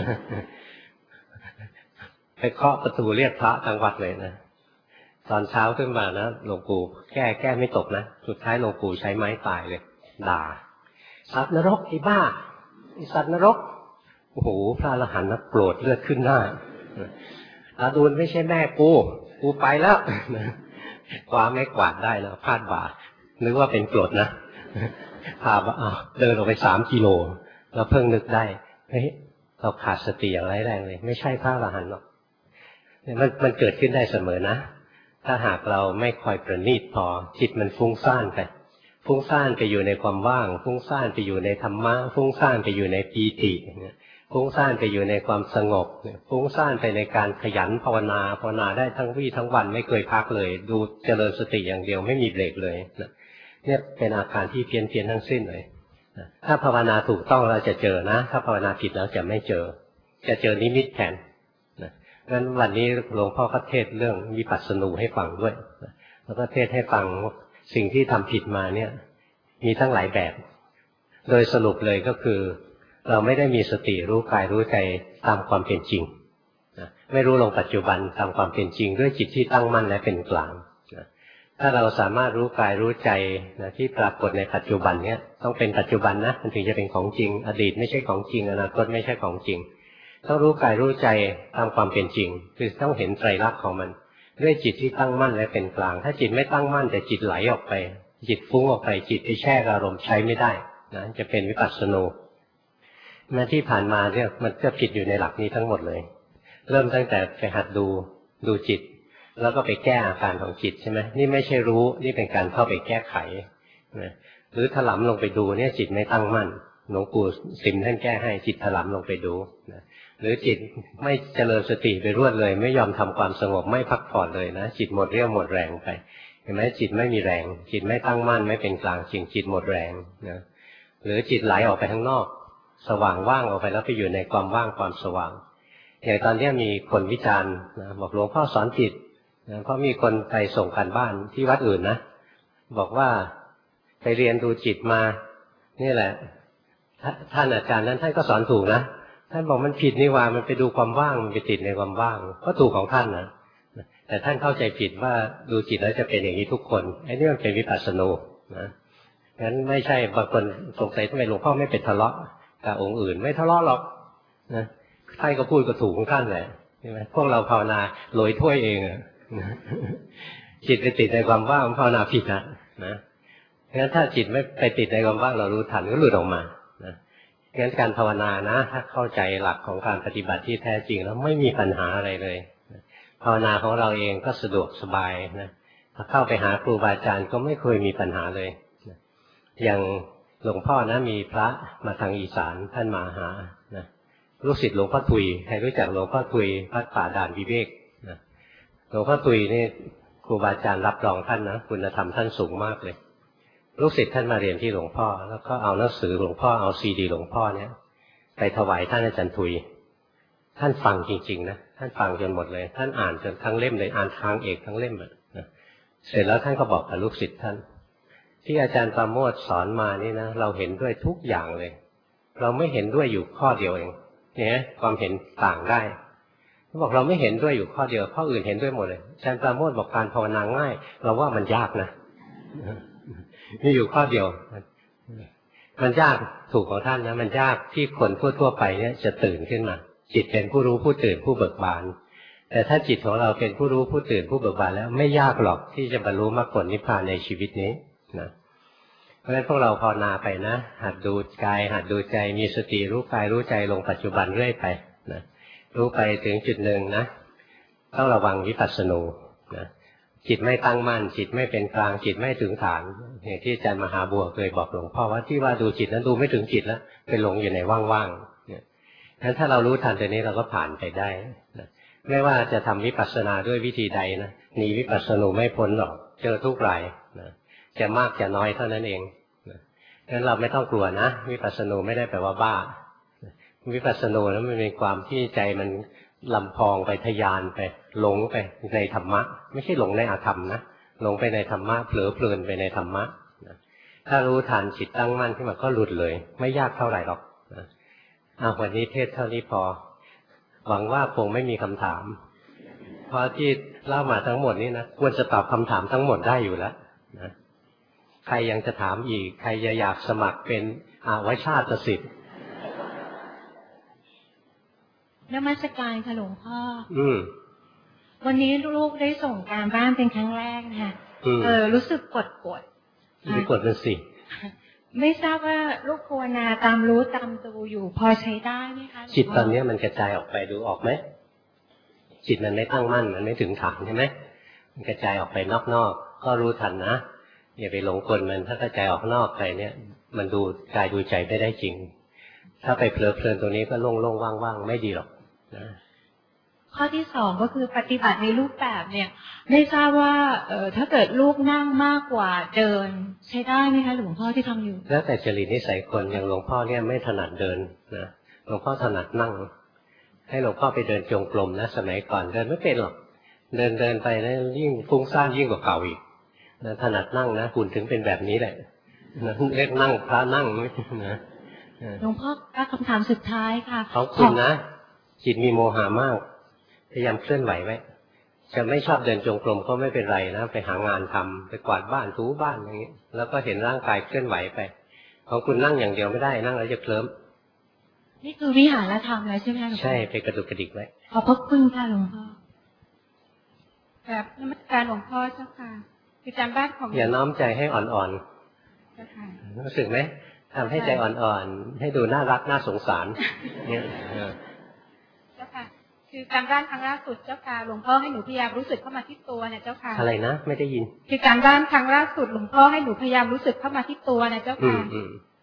ไปเคาะประตูเรียกพระทั้งวัดเลยนะตอนเช้าขึ้นมานะหลวงปู่แก้ไม่ตกนะสุดท้ายหลวงปู่ใช้ไม้ตายเลยด่าสัตว์นรกไอ้บ้าไอ้สัตว์นรกโอ้โหพระอรหันต์นะโกรธเลือดขึ้นหน้าตาดูลไม่ใช่แม่กูไปแล้วคว้าไม้กวาดได้แล้วพาดบ่านึกว่าเป็นกรดนะพาว่าเดินออกไป3 กิโลแล้วเพิ่งนึกได้เฮ้ยเราขาดสติอย่างร้ายแรงเลยไม่ใช่พระอรหันต์หรอกมันเกิดขึ้นได้เสมอนะถ้าหากเราไม่คอยประณีตพอจิตมันฟุ้งซ่านไปอยู่ในความว่างฟุ้งซ่านไปอยู่ในธรรมะฟุ้งซ่านไปอยู่ในปีติฟุ้งซ่านไปอยู่ในความสงบฟุ้งซ่านไปในการขยันภาวนาได้ทั้งวี่ทั้งวันไม่เคยพักเลยดูเจริญสติอย่างเดียวไม่มีเบรกเลยเนี่ยเป็นอาการที่เพี้ยนทั้งสิ้นเลยถ้าภาวนาถูกต้องเราจะเจอนะถ้าภาวนาผิดแล้วจะไม่เจอนิมิตแทนงั้นวันนี้หลวงพ่อก็เทศเรื่องวิปัสสนูให้ฟังด้วยแล้วก็เทศให้ฟังสิ่งที่ทำผิดมาเนี่ยมีทั้งหลายแบบโดยสรุปเลยก็คือเราไม่ได้มีสติรู้กายรู้ใจตามความเป็นจริงไม่รู้ลงปัจจุบันตามความเป็นจริงด้วยจิตที่ตั้งมั่นและเป็นกลางถ้าเราสามารถรู้กายรู้ใจที่ปรากฏในปัจจุบันเนี่ยต้องเป็นปัจจุบันนะมันถึงจะเป็นของจริงอดีตไม่ใช่ของจริงอนาคตไม่ใช่ของจริงต้องรู้กายรู้ใจตามความเป็นจริงคือต้องเห็นไตรลักษณ์ของมันด้วยจิตที่ตั้งมั่นและเป็นกลางถ้าจิตไม่ตั้งมั่นแต่จิตไหลออกไปจิตฟุ้งออกไปจิตไปแช่อารมณ์ใช้ไม่ได้นะจะเป็นวิปัสสนูที่ผ่านมาเนี่ยมันก็ผิดอยู่ในหลักนี้ทั้งหมดเลยเริ่มตั้งแต่ไปหัดดูจิตแล้วก็ไปแก้อาการของจิตใช่ไหมนี่ไม่ใช่รู้นี่เป็นการเข้าไปแก้ไขนะหรือถลำลงไปดูเนี่ยจิตไม่ตั้งมั่นหลวงปู่สิมท่านแก้ให้จิตถลำลงไปดูนะหรือจิตไม่เจริญสติไปรวดเลยไม่ยอมทำความสงบไม่พักผ่อนเลยนะจิตหมดเรี่ยวหมดแรงไปเห็นไหมจิตไม่มีแรงจิตไม่ตั้งมั่นไม่เป็นกลางจริงจิตหมดแรงนะหรือจิตไหลออกไปข้างนอกสว่างว่างออกไปแล้วไปอยู่ในความว่างความสว่างอย่างตอนนี้มีคนวิจารณ์นะบอกหลวงพ่อสอนผิดนะเพราะมีคนไปส่งการบ้านที่วัดอื่นนะบอกว่าไปเรียนดูจิตมานี่แหละท่านอาจารย์นั้นท่านก็สอนถูกนะท่านบอกมันผิดนี่ว่ามันไปดูความว่างมันไปติดในความว่างก็ถูกของท่านนะแต่ท่านเข้าใจผิดว่าดูจิตแล้วจะเป็นอย่างนี้ทุกคนไอ้นี่มันเป็นวิปัสสนูนะงั้นไม่ใช่บางคนสงสัยทำไมหลวงพ่อไม่ไปทะเลาะกับองค์อื่นไม่ทะเลาะหรอกนะท่านก็พูดก็ถูกของท่านแหละใช่ไหมพวกเราภาวนาโรยถ้วยเองจิตไปติดในความว่างภาวนาผิดนะงั้นถ้าจิตไม่ไปติดในความว่างเรารู้ทันก็หลุดออกมานะงั้นการภาวนานะถ้าเข้าใจหลักของการปฏิบัติที่แท้จริงแล้วไม่มีปัญหาอะไรเลยภาวนาของเราเองก็สะดวกสบายนะถ้าเข้าไปหาครูบาอาจารย์ก็ไม่เคยมีปัญหาเลยอย่างหลวงพ่อนะมีพระมาทางอีสานท่านมาหานะลูกศิษย์หลวงพ่อทุยใครรู้จักหลวงพ่อทุยวัดป่าด่านวิเวกนะหลวงพ่อทุยนี่ครูบาอาจารย์รับรองท่านนะคุณธรรมท่านสูงมากเลยลูกศิษย์ท่านมาเรียนที่หลวงพ่อแล้วก็เอาหนังสือหลวงพ่อเอาซีดีหลวงพ่อเนี่ยไปถวายท่านอาจารย์ทุยท่านฟังจริงๆนะท่านฟังจนหมดเลยท่านอ่านจนทั้งเล่มเลยอ่านทางเอกทั้งเล่มนะเสร็จแล้วท่านก็บอกกับลูกศิษย์ท่านที่อาจารย์ปราโมทย์สอนมานี่นะเราเห็นด้วยทุกอย่างเลยเราไม่เห็นด้วยอยู่ข้อเดียวเองเนี่ยความเห็นต่างได้เขาบอกเราไม่เห็นด้วยอยู่ข้อเดียวข้ออื่นเห็นด้วยหมดเลยอาจารย์ปราโมทย์บอกการภาวนาง่ายเราว่ามันยากนะมีอยู่ข้อเดียวมันยากถูกของท่านนะมันยากที่คนทั่วๆไปเนี่ยจะตื่นขึ้นมาจิตเป็นผู้รู้ผู้ตื่นผู้เบิกบานแต่ถ้าจิตของเราเป็นผู้รู้ผู้ตื่นผู้เบิกบานแล้วไม่ยากหรอกที่จะบรรลุมรรคผลนิพพานในชีวิตนี้นะเพราะฉะนั้นพวกเราภาวนาไปนะหัดดูกายหัดดูใจมีสติรู้กายรู้ใจลงปัจจุบันเรื่อยไปนะรู้ไปถึงจุดหนึ่งนะต้องระวังวิปัสสนูนะจิตไม่ตั้งมั่นจิตไม่เป็นกลางจิตไม่ถึงฐานอย่างที่อาจารย์มหาบัวเคยบอกหลวงพ่อว่าที่ว่าดูจิตนั้นดูไม่ถึงจิตแล้วไปหลงอยู่ในว่างๆเนี่ยงั้นถ้าเรารู้ทันตัวนี้เราก็ผ่านไปได้นะไม่ว่าจะทำวิปัสสนาด้วยวิธีใดนะหนีวิปัสสนูไม่พ้นหรอกเจอทุกรายนะจะมากจะน้อยเท่านั้นเองงั้นเราไม่ต้องกลัวนะวิปัสสนูไม่ได้แปลว่าบ้าวิปัสสนูนั้นมันเป็นความที่ใจมันลำพองไปทะยานไปหลงไปในธรรมะไม่ใช่หลงในอธรรมนะหลงไปในธรรมะเผลอเพลินไปในธรรมะถ้ารู้ทันจิตตั้งมั่นขึ้นมาก็หลุดเลยไม่ยากเท่าไหร่หรอกวันนี้เทศเท่านี้พอหวังว่าคงไม่มีคำถามเพราะที่เล่ามาทั้งหมดนี้นะควรจะตอบคำถามทั้งหมดได้อยู่แล้วนะใครยังจะถามอีกใครอยากสมัครเป็นวชาติศิษย์นมัสการค่ะหลวงพ่อวันนี้ลูกได้ส่งการบ้านเป็นครั้งแรกค่ะรู้สึกกดไม่กดมันสิไม่ทราบว่าลูกภาวนาตามรู้ตามดูอยู่พอใช้ได้ไหมคะจิตตอนนี้มันกระจายออกไปดูออกไหมจิตมันไม่ตั้งมั่นมันไม่ถึงฐานใช่ไหมมันกระจายออกไปนอกๆก็รู้ทันนะอย่าไปหลงกลมันถ้ากระจายออกนอกไปเนี่ยมันดูกายดูใจไม่ได้จริงถ้าไปเพลิดเพลินตรงนี้ก็โล่งๆว่างๆไม่ดีหรอกนะข้อที่สองก็คือปฏิบัติในรูปแบบเนี่ยไม่ทราบว่าถ้าเกิดลูกนั่งมากกว่าเดินใช้ได้ไหมคะหลวงพ่อที่ทำอยู่แล้วแต่จริตนิสัยคนอย่างหลวงพ่อเนี่ยไม่ถนัดเดินนะหลวงพ่อถนัดนั่งให้หลวงพ่อไปเดินจงกรมนะสมัยก่อนเดินไม่เป็นหรอกเดินไปนะยิ่งฟุ้งซ่านยิ่งกว่าเก่าอีกนะถนัดนั่งนะคุณถึงเป็นแบบนี้แหละนะเรียกนั่งพระนั่งนะหลวงพ่อคำถามสุดท้ายค่ะของคุณนะจิตมีโมหะมากพยายามเคลื่อนไหวไว้จะไม่ชอบเดินจงกรมก็ไม่เป็นไรนะไปหางานทำไปกวาดบ้านถูบ้านอย่างนี้แล้วก็เห็นร่างกายเคลื่อนไหวไปของคุณนั่งอย่างเดียวไม่ได้นั่งแล้วจะเคลิ้มนี่คือวิหารธรรมแล้วใช่ไหมคะใช่ไปกระดุกกระดิกไว้ขอบพระคุณค่ะหลวงพ่อแบบนมัสการหลวงพ่อเจ้าค่ะคือจำบ้านของอย่าน้อมใจให้อ่อนๆเจ้าค่ะรู้สึกไหมทำให้ใจอ่อนๆให้ดูน่ารักน่าสงสารเนี่ยเจ้าค่ะคือการบ้านครั้งล่าสุดเจ้าค่ะหลวงพ่อให้หนูพยายามรู้สึกเข้ามาที่ตัวเนี่ยเจ้าค่ะอะไรนะไม่ได้ยินคือการบ้านครั้งล่าสุดหลวงพ่อให้หนูพยายามรู้สึกเข้ามาที่ตัวเนี่ยเจ้าค่ะคื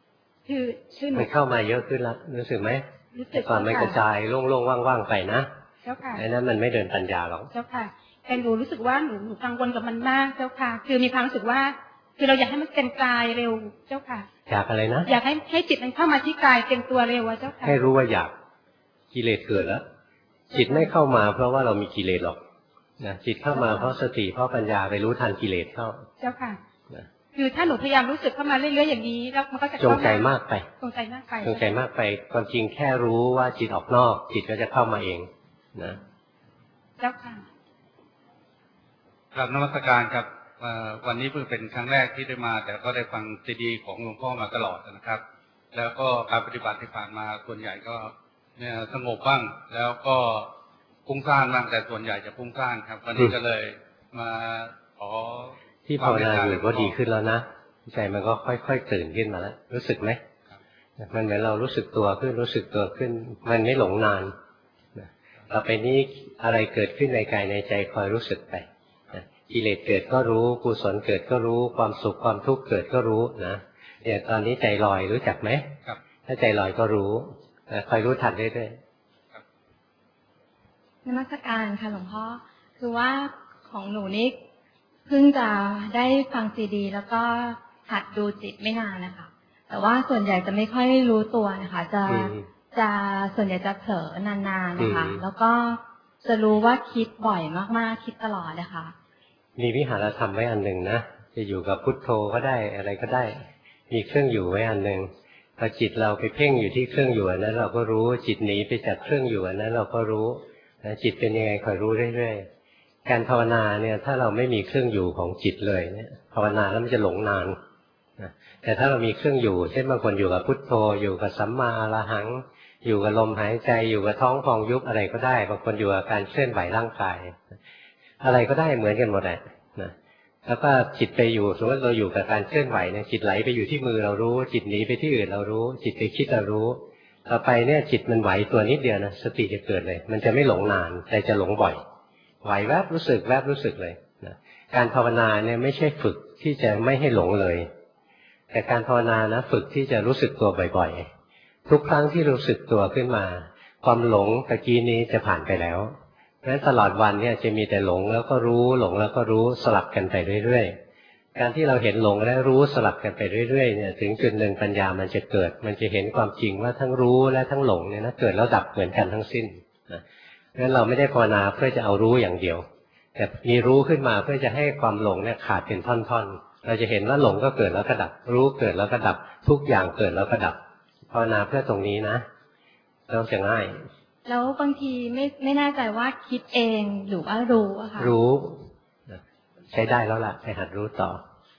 คือหนูมันเข้ามาเยอะขึ้นแล้วรู้สึกไหมรู้สึกก่อนมันกระจายโล่งๆว่างๆไปนะเจ้าค่ะไอ้นั้นมันไม่เดินปัญญาหรอกเจ้าค่ะแต่หนูรู้สึกว่าหนูกังวลกับมันมากเจ้าค่ะ คือมีความรู้สึกว่า คือเราอยากให้มันเป็นกายเร็วเจ้าค่ะอยากอะไรนะอยากให้จิตมันเข้ามาที่กายเป็นตัวเร็วอะเจ้าค่ะให้รู้ว่าอยากกิเลสเกิดแล้วจิตไม่เข้ามาเพราะว่าเรามีกิเลสหรอกนะจิตเข้ามาเพราะสติเพราะปัญญาไปรู้ทันกิเลสเข้าเจ้าค่ะนะคือถ้าหนูพยายามรู้สึกเข้ามาเรื่อยๆอย่างนี้แล้วมันก็จะจงใจมากไปจงใจมากไปจงใจมากไปความจริงแค่รู้ว่าจิตออกนอกจิตก็จะเข้ามาเองนะเจ้าค่ะครับนมัสการครับวันนี้เพิ่งเป็นครั้งแรกที่ได้มาแต่ก็ได้ฟังซีดีของหลวงพ่อมาตลอดนะครับแล้วก็การปฏิบัติที่ผ่านมาส่วนใหญ่ก็เนี่ยสงบบ้างแล้วก็ฟุ้งซ่านบ้างแต่ส่วนใหญ่จะฟุ้งซ่านครับวันนี้ก็เลยมาขอที่ภาวนาอยู่ก็ดีขึ้นแล้วนะใจมันก็ค่อยๆตื่นขึ้นมาแล้วรู้สึกไหมมันเหมือนเรารู้สึกตัวขึ้นรู้สึกตัวขึ้นมันไม่หลงนานต่อไปนี้อะไรเกิดขึ้นในกายในใจคอยรู้สึกไปกิเลสเกิดก็รู้กุศลเกิดก็รู้ความสุขความทุกข์เกิดก็รู้นะเนี่ยตอนนี้ใจลอยรู้จักไหมครับถ้าใจลอยก็รู้คอยรู้ทันเรื่อยนมัสการค่ะหลวงพ่อคือว่าของหนูนี่เพิ่งจะได้ฟังซีดี แล้วก็หัดดูจิตไม่นานนะคะแต่ว่าส่วนใหญ่จะไม่ค่อยรู้ตัวนะคะจะส่วนใหญ่จะเผลอนานๆนะคะแล้วก็จะรู้ว่าคิดบ่อยมากๆคิดตลอดนะคะมีวิหารธรรมไว้อันหนึ่งนะจะอยู่กับพุทโธก็ได้อะไรก็ได้มีเครื่องอยู่ไว้อันหนึ่งพอจิตเราไปเพ่งอยู่ที่เครื่องอยู่นั้นเราก็รู้จิตหนีไปจากเครื่องอยู่นั้นเราก็รู้จิตเป็นยังไงคอยรู้เรื่อยๆการภาวนาเนี่ยถ้าเราไม่มีเครื่องอยู่ของจิตเลยเนี่ยภาวนาแล้วมันจะหลงนานแต่ถ้าเรามีเครื่องอยู่เช่นบางคนอยู่กับพุทโธอยู่กับสัมมาอรหังอยู่กับลมหายใจอยู่กับท้องพองยุบอะไรก็ได้บางคนอยู่กับการเคลื่อนไหวร่างกายอะไรก็ได้เหมือนกันหมดแหละนะแล้วก็จิตไปอยู่สมมติเราอยู่กับการเคลื่อนไหวเนี่ยจิตไหลไปอยู่ที่มือเรารู้จิตหนีไปที่อื่นเรารู้จิตไปคิดเรารู้ต่อไปเนี่ยจิตมันไหวตัวนิดเดียวนะสติจะเกิดเลยมันจะไม่หลงนานแต่จะหลงบ่อยไหวแวบรู้สึกแวบรู้สึกเลยนะการภาวนาเนี่ยไม่ใช่ฝึกที่จะไม่ให้หลงเลยแต่การภาวนานะฝึกที่จะรู้สึกตัวบ่อยๆทุกครั้งที่รู้สึกตัวขึ้นมาความหลงตะกี้นี้จะผ่านไปแล้วงั้นตลอดวันเนี่ยจะมีแต่หลงแล้วก็รู้หลงแล้วก็รู้สลับกันไปเรื่อยๆการที่เราเห็นหลงและรู้สลับกันไปเรื่อยๆเนี่ยถึงจุดหนึ่งปัญญามันจะเกิดมันจะเห็นความจริงว่าทั้งรู้และทั้งหลงเนี่ยนะเกิดแล้วดับเหมือนกันทั้งสิ้นนะงั้นเราไม่ได้ภาวนาเพื่อจะเอารู้อย่างเดียวแต่มีรู้ขึ้นมาเพื่อจะให้ความหลงเนี่ยขาดเป็นท่อนๆเราจะเห็นว่าหลงก็เกิดแล้วก็ดับรู้เกิดแล้วก็ดับทุกอย่างเกิดแล้วก็ดับภาวนาเพื่อตรงนี้นะเราจะง่ายแล้วบางทีไม่แน่ใจว่าคิดเองหรือว่ารู้อะค่ะรู้ใช้ได้แล้วล่ะไปหัดรู้ต่อน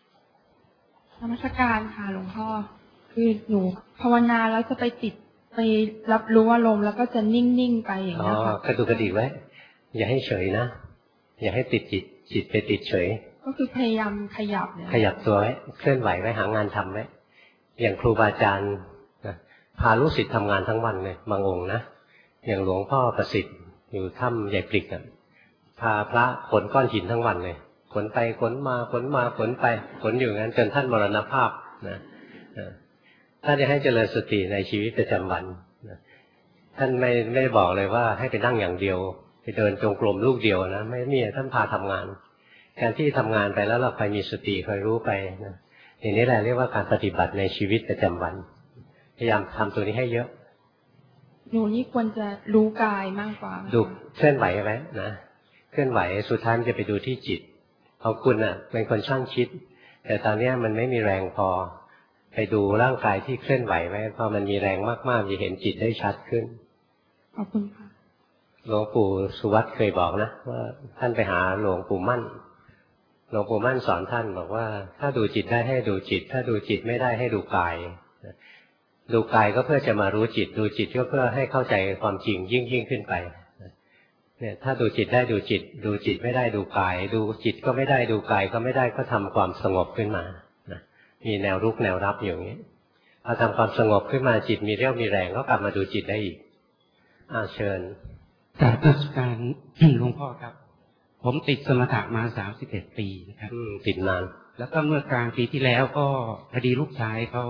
มัสการค่ะหลวงพ่อคือหนูภาวนาแล้วจะไปติดไปรับรู้อารมณ์แล้วก็จะนิ่งๆไปอย่างนี้ค่ะกระดุกกระดิกไว้อย่าให้เฉยนะอย่าให้ติดจิตไปติดเฉยก็คือพยายามขยับเนี่ยขยับตัวไว้เคลื่อนไหวไว้หางานทำไว้อย่างครูบาอาจารย์พาลูกศิษย์ทำงานทั้งวันเลยบางองค์นะอย่างหลวงพ่อประสิทธิ์อยู่ถ้ำใหญ่ปลิกพาพระขนก้อนหินทั้งวันเลยขนไปขนมาขนมาขนไปขนอยู่งั้นจนท่านมรณภาพนะท่านจะให้เจริญสติในชีวิตประจำวันท่านไม่ได้บอกเลยว่าให้ไปนั่งอย่างเดียวไปเดินจงกรมลูกเดียวนะไม่มีท่านพาทำงานการที่ทำงานไปแล้วเราคอยมีสติคอยรู้ไปนะอย่างนี้แหละเรียกว่าการปฏิบัติในชีวิตประจำวันพยายามทำตัวนี้ให้เยอะหนูนี่ควรจะรู้กายมากกว่าดูเคลื่อนไหวไว้นะเคลื่อนไหวสุดท้ายจะไปดูที่จิตของคุณเป็นคนช่างคิดแต่ตอนนี้มันไม่มีแรงพอไปดูร่างกายที่เคลื่อนไหวไว้พอมันมีแรงมากๆจะเห็นจิตได้ชัดขึ้นขอบคุณค่ะหลวงปู่สุวัตเคยบอกนะว่าท่านไปหาหลวงปู่มั่นหลวงปู่มั่นสอนท่านบอกว่าถ้าดูจิตได้ให้ดูจิตถ้าดูจิตไม่ได้ให้ดูกายดูกายก็เพื่อจะมารู้จิตดูจิตก็เพื่อให้เข้าใจความจริงยิ่งขึ้นไปเนี่ยถ้าดูจิตได้ดูจิตดูจิตไม่ได้ดูกายดูจิตก็ไม่ได้ดูกายก็ไม่ได้ก็ทำความสงบขึ้นมามีแนวรุกแนวรับอย่างนี้พอทำความสงบขึ้นมาจิตมีเรี่ยวมีแรงก็กลับมาดูจิตได้อีกเชิญกราบนมัสการหลวงพ่อครับผมติดสมถะมา31 ปีนะครับติดนานแล้วก็เมื่อกลางปีที่แล้วก็พอดีลูกชายเขา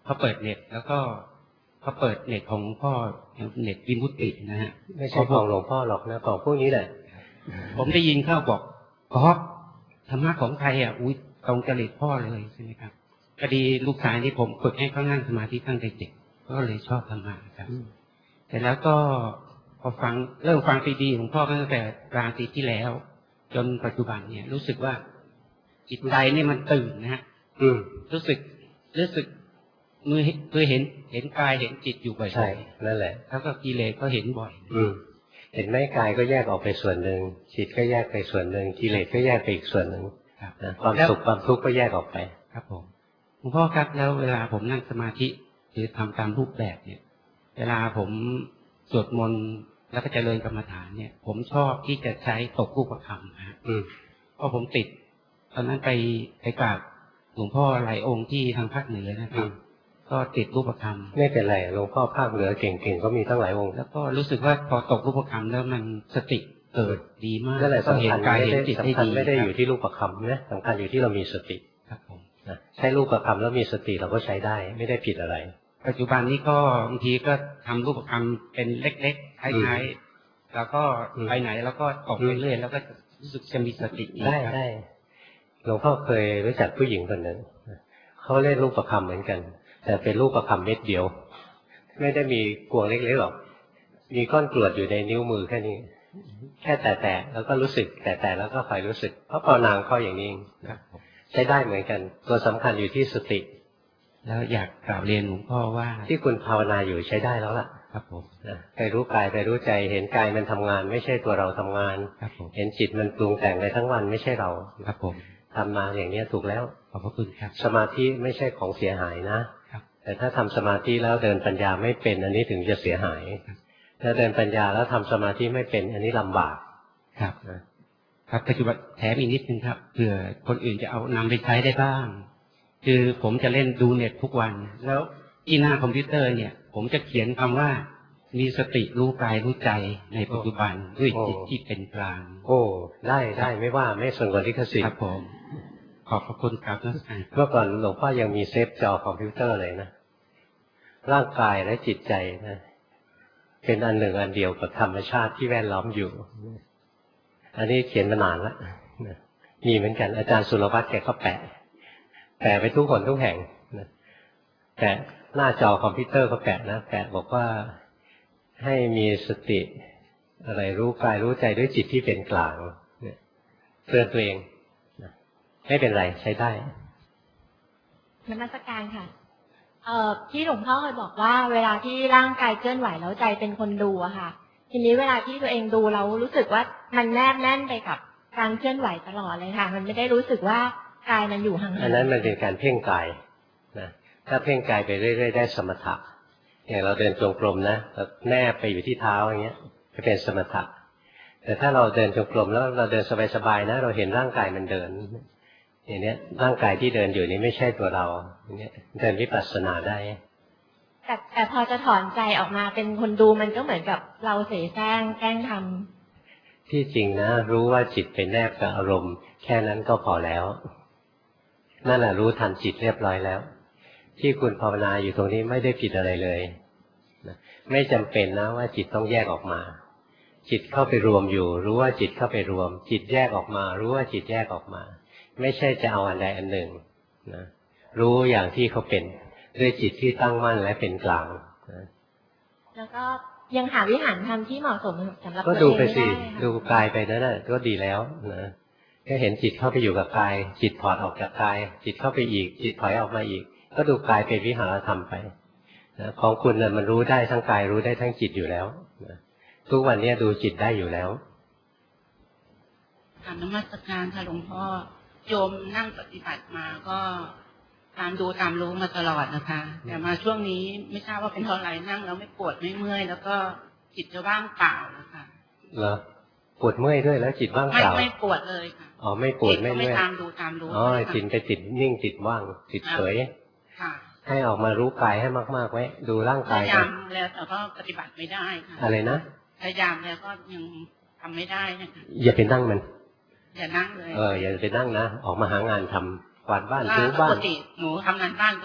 พอเปิดเน็ตแล้วก็พอเปิดเน็ตของพ่อเน็ตวิมุตตินะฮะไม่ใช่ของหลวงพ่อหรอกนะของพวกนี้แหละผมได้ยินเข้าบอกอ๋อธรรมะของใครอ่ะอุ้ยตรงจริตพ่อเลยใช่ไหมครับพอดีลูกชายที่ผมฝึกให้เขานั่งสมาธิตั้งแต่เด็กก็เลยชอบธรรมะครับแต่แล้วก็พอเริ่มฟังซีดีของพ่อตั้งแต่กลางปีที่แล้วจนปัจจุบันเนี่ยรู้สึกว่าจิตใจนี่มันตื่นนะฮะรู้สึกมือเคยเห็นกายเห็นจิตอยู่บ่อยๆใช่นั่นแหละแล้วก็กิเลสก็เห็นบ่อยเห็นไหมกายก็แยกออกไปส่วนหนึ่งจิตก็แยกไปส่วนหนึ่งกิเลสก็แยกไปอีกส่วนหนึ่งความสุขความทุกข์ก็แยกออกไปครับผมหลวงพ่อครับแล้วเวลาผมนั่งสมาธิหรือทำตามรูปแบบเนี่ยเวลาผมสวดมนต์แล้วก็เจริญกรรมฐานเนี่ยผมชอบที่จะใช้ตกรูปคำนะเพราะผมติดตอนนั้นไปกราบหลวงพ่อหลายองค์ที่ทางภาคเหนือนะครับก็ติดรูปคำไม่เป็นไรหลวงพ่อภาคเหนือเก่งๆก็มีตั้งหลายองค์แล้วก็รู้สึกว่าพอตกรูปคำแล้วมันสติเกิดดีมากนั่นแหละสำคัญเห็นจิตได้ดีไม่ได้อยู่ที่รูปคำนะสำคัญอยู่ที่เรามีสติครับผมใช้รูปคำแล้วมีสติเราก็ใช้ได้ไม่ได้ผิดอะไรปัจจุบันนี้ก็บางทีก็ทำรูปคำเป็นเล็กๆคล้ายๆแล้วก็ไปไหนแล้วก็ออกเรื่อยๆแล้วก็รู้สึกจะมีสติได้หลวงพ่อเคยรู้จักผู้หญิงคนหนึ่งเขาเล่นรูปคำเหมือนกันแต่เป็นรูปคำเม็ดเดียวไม่ได้มีกวงเล็กๆหรอกมีก้อนกรวดอยู่ในนิ้วมือแค่นี้แค่แตะๆแล้วก็รู้สึกแตะๆแล้วก็คอยรู้สึกเพราะภาวนางเขาอย่างนี้ใช้ได้เหมือนกันตัวสำคัญอยู่ที่สติแล้วอยากกล่าวเรียนหลวงพ่อว่าที่คุณภาวนาอยู่ใช้ได้แล้วล่ะครับผมไปรู้กายไปรู้ใจเห็นกายมันทำงานไม่ใช่ตัวเราทำงานเห็นจิตมันปรุงแต่งไปทั้งวันไม่ใช่เราครับผมทำมาอย่างนี้ถูกแล้วขอบพระคุณครับสมาธิไม่ใช่ของเสียหายนะแต่ถ้าทำสมาธิแล้วเดินปัญญาไม่เป็นอันนี้ถึงจะเสียหายถ้าเดินปัญญาแล้วทำสมาธิไม่เป็นอันนี้ลำบากครับครับปัจจุบันแถมอีกนิดนึงครับเผื่อคนอื่นจะเอานำไปใช้ได้บ้างคือผมจะเล่นดูเน็ตทุกวันแล้วที่หน้าคอมพิวเตอร์เนี่ยผมจะเขียนคำว่ามีสติรู้กายรู้ใจในปัจจุบันด้วยจิตที่เป็นกลางโอ้ได้ไม่ว่าไม่สนกับลิขสิทธิ์ครับผมขอบพระคุณครับเมื่อก่อนหลวงพ่อยังมีเซฟจอคอมพิวเตอร์เลยนะร่างกายและจิตใจนะเป็นอันหนึ่งอันเดียวกับธรรมชาติที่แวดล้อมอยู่อันนี้เขียนมานานแล้วมีเหมือนกันอาจารย์สุรวัตรแกก็แปะไปทุกคนทุกแห่งแปะหน้าจอคอมพิวเตอร์ก็แปะนะแปะบอกว่าให้มีสติอะไรรู้กายรู้ใจด้วยจิตที่เป็นกลางเตือนตัวเองไม่เป็นไรใช้ได้นมัสการค่ะที่หลวงพ่อเคยบอกว่าเวลาที่ร่างกายเคลื่อนไหวแล้วใจเป็นคนดูอะค่ะทีนี้เวลาที่ตัวเองดูเรารู้สึกว่ามันแนบแน่นไปกับการเคลื่อนไหวตลอดเลยค่ะมันไม่ได้รู้สึกว่ากายมันอยู่ห่างๆอันนั้นมันเป็นการเพ่งกายนะถ้าเพ่งกายไปเรื่อยๆได้สมถะอย่างเราเดินจงกรมนะแล้วแนบไปอยู่ที่เท้าอย่างเงี้ยจะเป็นสมถะแต่ถ้าเราเดินจงกรมแล้วเราเดินสบายๆนะเราเห็นร่างกายมันเดินอย่างนี้ร่างกายที่เดินอยู่นี้ไม่ใช่ตัวเราอย่างนี้เดินวิปัสสนาได้แต่พอจะถอนใจออกมาเป็นคนดูมันก็เหมือนกับเราเสแสร้งแกล้งทำที่จริงนะรู้ว่าจิตเป็นแนบกับอารมณ์แค่นั้นก็พอแล้วนั่นแหละรู้ทันจิตเรียบร้อยแล้วที่คุณภาวนาอยู่ตรงนี้ไม่ได้ผิดอะไรเลยไม่จำเป็นนะว่าจิตต้องแยกออกมาจิตเข้าไปรวมอยู่รู้ว่าจิตเข้าไปรวมจิตแยกออกมารู้ว่าจิตแยกออกมาไม่ใช่จะเอาอันใดอันหนึ่งนะรู้อย่างที่เขาเป็นด้วยจิตที่ตั้งมั่นและเป็นกลางนะแล้วก็ยังหาวิหารธรรมที่เหมาะสมสำหรับก็ดูไปสิดูกายไปนั่นแหละก็ดีแล้วนะก็เห็นจิตเข้าไปอยู่กับกายจิตถอดออกจากกายจิตเข้าไปอีกจิตถอยออกมาอีกก็ดูกายเป็นวิหารธรรมไปนะของคุณน่ะมันรู้ได้ทั้งกายรู้ได้ทั้งจิตอยู่แล้วนะทุกวันนี้ดูจิตได้อยู่แล้วนมัสการค่ะหลวงพ่อโยมนั่งปฏิบัติมาก็ตามดูตามรู้มาตลอดนะคะแต่มาช่วงนี้ไม่ทราบว่าเป็นเพราะอะไรนั่งแล้วไม่ปวดไม่เมื่อยแล้วก็จิตจะว่างเปล่านะคะเหรอปวดเมื่อยด้วยแล้วจิตว่างเปล่าไม่ปวดเลยค่ะอ๋อไม่ปวดไม่เมื่อยตามดูตามรู้อ๋อจิตไปติดนิ่งติดว่างติดเฉยให้ออกมารู้กายให้มากๆไว้ดูร่างกายพยายามแล้วแต่ก็ปฏิบัติไม่ได้ค่ะอะไรนะพยายามแล้วก็ยังทำไม่ได้นะคะอย่าไปนั่งมันอย่านั่งเลยอย่าไปนั่งนะออกมาหางานทำกวาดบ้านถูบ้านปกติหนูทำงานบ้านก็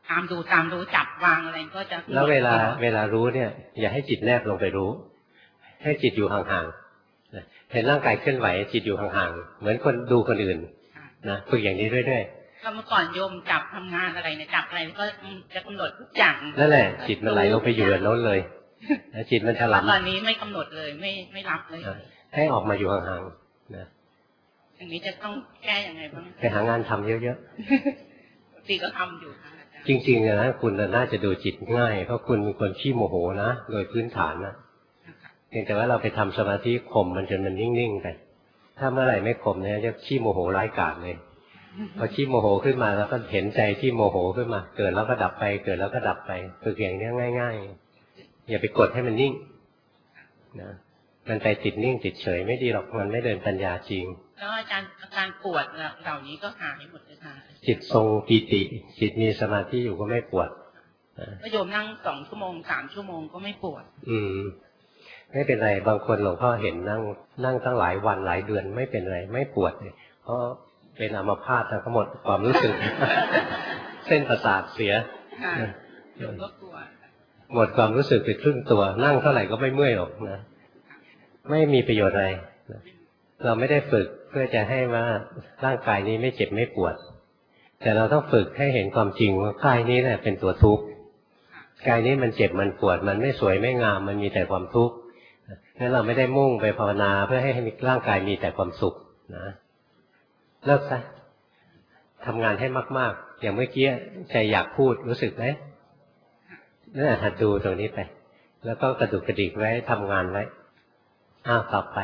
ตามดูจับวางอะไรก็จะแล้วเวลารู้เนี่ยอย่าให้จิตแนบลงไปรู้ให้จิตอยู่ห่างๆเห็นร่างกายเคลื่อนไหวจิตอยู่ห่างๆเหมือนคนดูคนอื่นนะฝึกอย่างนี้เรื่อยๆก็เมื่อก่อนโยมจับทำงานอะไรเนี่ยจับอะไรก็จะกำหนดทุกอย่างนั่นแหละจิตมันไหลลงไปอยู่กับโน้นเลยแล้วจิตมันถลำตอนนี้ไม่กำหนดเลยไม่รับเลยให้ออกมาอยู่ห่างๆนะอย่างนี้จะต้องแก้ยังไงบ้างไปหางานทำเยอะๆตีก็ทำอยู่ค่ะจริงๆนะคุณน่าจะดูจิตง่ายเพราะคุณเป็นคนขี้โมโหนะโดยพื้นฐานนะเพียงแต่ว่าเราไปทำสมาธิข่มมันจนมันนิ่งๆไปถ้าเมื่อไหร่ไม่ข่มเนี่ยจะขี้โมโหร้ายกาจเลยพอขี้โมโหขึ้นมาแล้วก็เห็นใจที่โมโหขึ้นมาเกิดแล้วก็ดับไปเกิดแล้วก็ดับไปฝึกอย่างนี้ง่ายๆอย่าไปกดให้มันนิ่งนะมันไปติดนิ่งติดเฉยไม่ดีหรอกมันไม่เดินปัญญาจริงแล้วอาการปวดเหล่านี้ก็หายหมดเลยค่ะจิตทรงปีติจิตมีสมาธิอยู่ก็ไม่ปวดก็โยมนั่ง2 ชั่วโมง3 ชั่วโมงก็ไม่ปวดไม่เป็นไรบางคนหลวงพ่อเห็นนั่งตั้งหลายวันหลายเดือนไม่เป็นไรไม่ปวดเลยเพราะเป็นอัมพาตทั้งหมดความรู้สึก เส้นประสาทเสียโยมก็กลัวหมดความรู้สึกไปครึ่งตัวนั่งเท่าไหร่ก็ไม่เมื่อยหรอกนะไม่มีประโยชน์อะไรเราไม่ได้ฝึกเพื่อจะให้ว่าร่างกายนี้ไม่เจ็บไม่ปวดแต่เราต้องฝึกให้เห็นความจริงว่ากายนี้แหละเป็นตัวทุกข์กายนี้มันเจ็บมันปวดมันไม่สวยไม่งามมันมีแต่ความทุกข์งั้นเราไม่ได้มุ่งไปภาวนาเพื่อให้ร่างกายมีแต่ความสุขนะเลิกซะทำงานให้มากๆอย่างเมื่อกี้ใจอยากพูดรู้สึกไหมนั่นหัดดูตรงนี้ไปแล้วก็กระดุกกระดิกไว้ทำงานไว้ต่อไป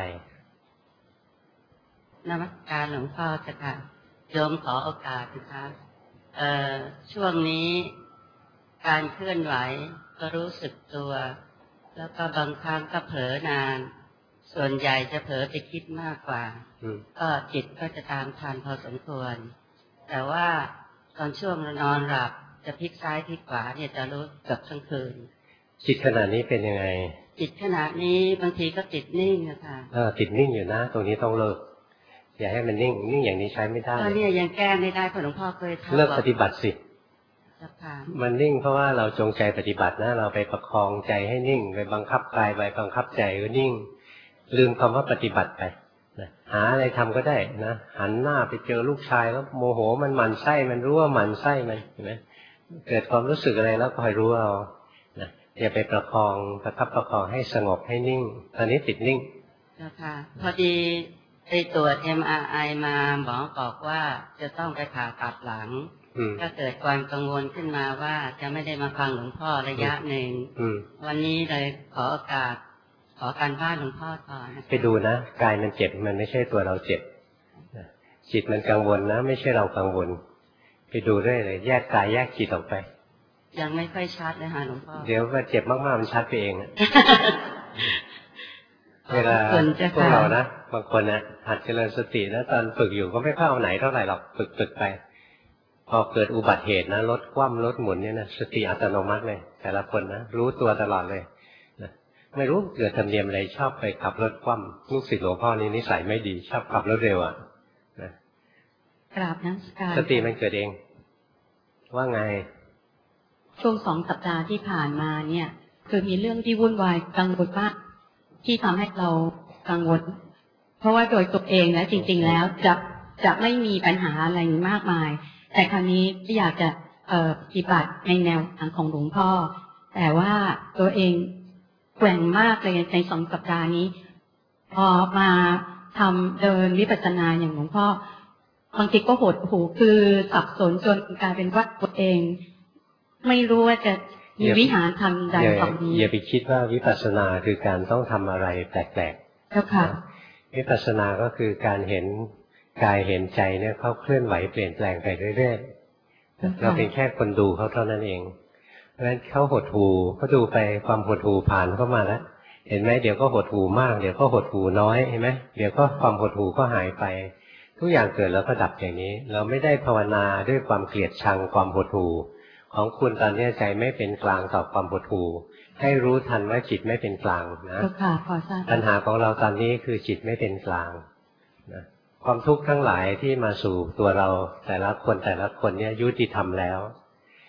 นมัสการหลวงพ่อเจ้าค่ะโยมขอโอกาสนะคะช่วงนี้การเคลื่อนไหวก็รู้สึกตัวแล้วก็บางครั้งก็เผลอนานส่วนใหญ่จะเผลอไปคิดมากกว่าก็จิตก็จะตามทันพอสมควรแต่ว่าตอนช่วงนอนหลับจะพลิกซ้ายพลิกขวาเนี่ยจะรู้เกือบทั้งคืนจิตขณะนี้เป็นยังไงจิตขณะนี้บางทีก็ติดนิ่งนะคะติดนิ่งอยู่นะตรงนี้ต้องเลิกอย่าให้มันนิ่งอย่างนี้ใช้ไม่ได้ตอนนี้ยังแก้ไม่ได้เพราะหลวงพ่อเคยทำเลิกปฏิบัติสิมันนิ่งเพราะว่าเราจงใจปฏิบัตินะเราไปประคองใจให้นิ่งไปบังคับกายไปบังคับใจก็นิ่งลืมคำว่าปฏิบัติไปหาอะไรทำก็ได้นะหันหน้าไปเจอลูกชายแล้วโมโหมันหมั่นไส้มันรู้ว่าหมั่นไส้มันเห็นไหมเกิดความรู้สึกอะไรแล้วคอยรู้เอานะอย่าไปประคองประคับประคองให้สงบให้นิ่งตอนนี้ติดนิ่งค่ะพอดีไปตรวจ MRI มาหมอบอกว่าจะต้องไปผ่าตัดหลังก็เกิดความกังวลขึ้นมาว่าจะไม่ได้มาฟังหลวงพ่อระยะหนึ่งวันนี้เลยขอโอกาสขอการบ้านหลวงพ่อต่อนะไปดูนะกายมันเจ็บมันไม่ใช่ตัวเราเจ็บจิตมันกังวลนะไม่ใช่เรากังวลไปดูได้เลยแยกกายแยกจิตออกไปยังไม่ค่อยชัดเลยค่ะหลวงพ่อเดี๋ยวว่าเจ็บมากๆมันชัดไปเองเวลาพวกเรานะบางคนนะหัดเจริญสตินะตอนฝึกอยู่ก็ไม่ค่อยเอาไหนเท่าไหร่หรอกฝึกไปพอเกิดอุบัติเหตุนะรถคว่ำรถหมุนเนี่ยนะสติอัตโนมัติเลยแต่ละคนนะรู้ตัวตลอดเลยนะไม่รู้เกิดธรรมเนียมอะไรชอบไปขับรถคว่ำลูกศิษย์หลวงพ่อนี่นิสัยไม่ดีชอบขับรถเร็วนะกราบนักการสติมันเกิดเองว่าไงช่วง2 สัปดาห์ที่ผ่านมาเนี่ยคือมีเรื่องที่วุ่นวายกังวลมากที่ทำให้เรากังวลเพราะว่าโดยตัวเองนะจริงๆแล้วจะไม่มีปัญหาอะไรมากมายแต่คราวนี้อยากจะปฏิบัติในแนวทางของหลวงพ่อแต่ว่าตัวเองแกว่งมากเลยใน2 สัปดาห์นี้พอมาทำเดินวิปัสสนาอย่างหลวงพ่อบางทีก็หดหู่คือสับสนจนกลายเป็นว่าตัวเองไม่รู้ว่าจะมีวิหารทำใดต่อนี้อย่าไปคิดว่าวิปัสสนาคือการต้องทำอะไรแปลกๆเจ้าค่ะวิปัสสนาก็คือการเห็นกายเห็นใจเนี่ยเขาเคลื่อนไหวเปลี่ยนแปลงไปเรื่อยๆเราเป็นแค่คนดูเขาเท่านั้นเองเพราะฉะนั้นเขาหดหู่เขาดูไปความหดหู่ผ่านเข้ามาแล้วเห็นไหมเดี๋ยวก็หดหู่มากเดี๋ยวก็หดหู่น้อยเห็นไหมเดี๋ยวก็ความหดหู่ก็หายไปทุกอย่างเกิดแล้วก็ดับอย่างนี้เราไม่ได้ภาวนาด้วยความเกลียดชังความหดหู่ของคุณตอนนี้ใจไม่เป็นกลางต่อความหดหู่ให้รู้ทันว่าจิตไม่เป็นกลางนะปัญหาของเราตอนนี้คือจิตไม่เป็นกลางนะความทุกข์ทั้งหลายที่มาสู่ตัวเราแต่ละคนเนี่ยยุติธรรมแล้ว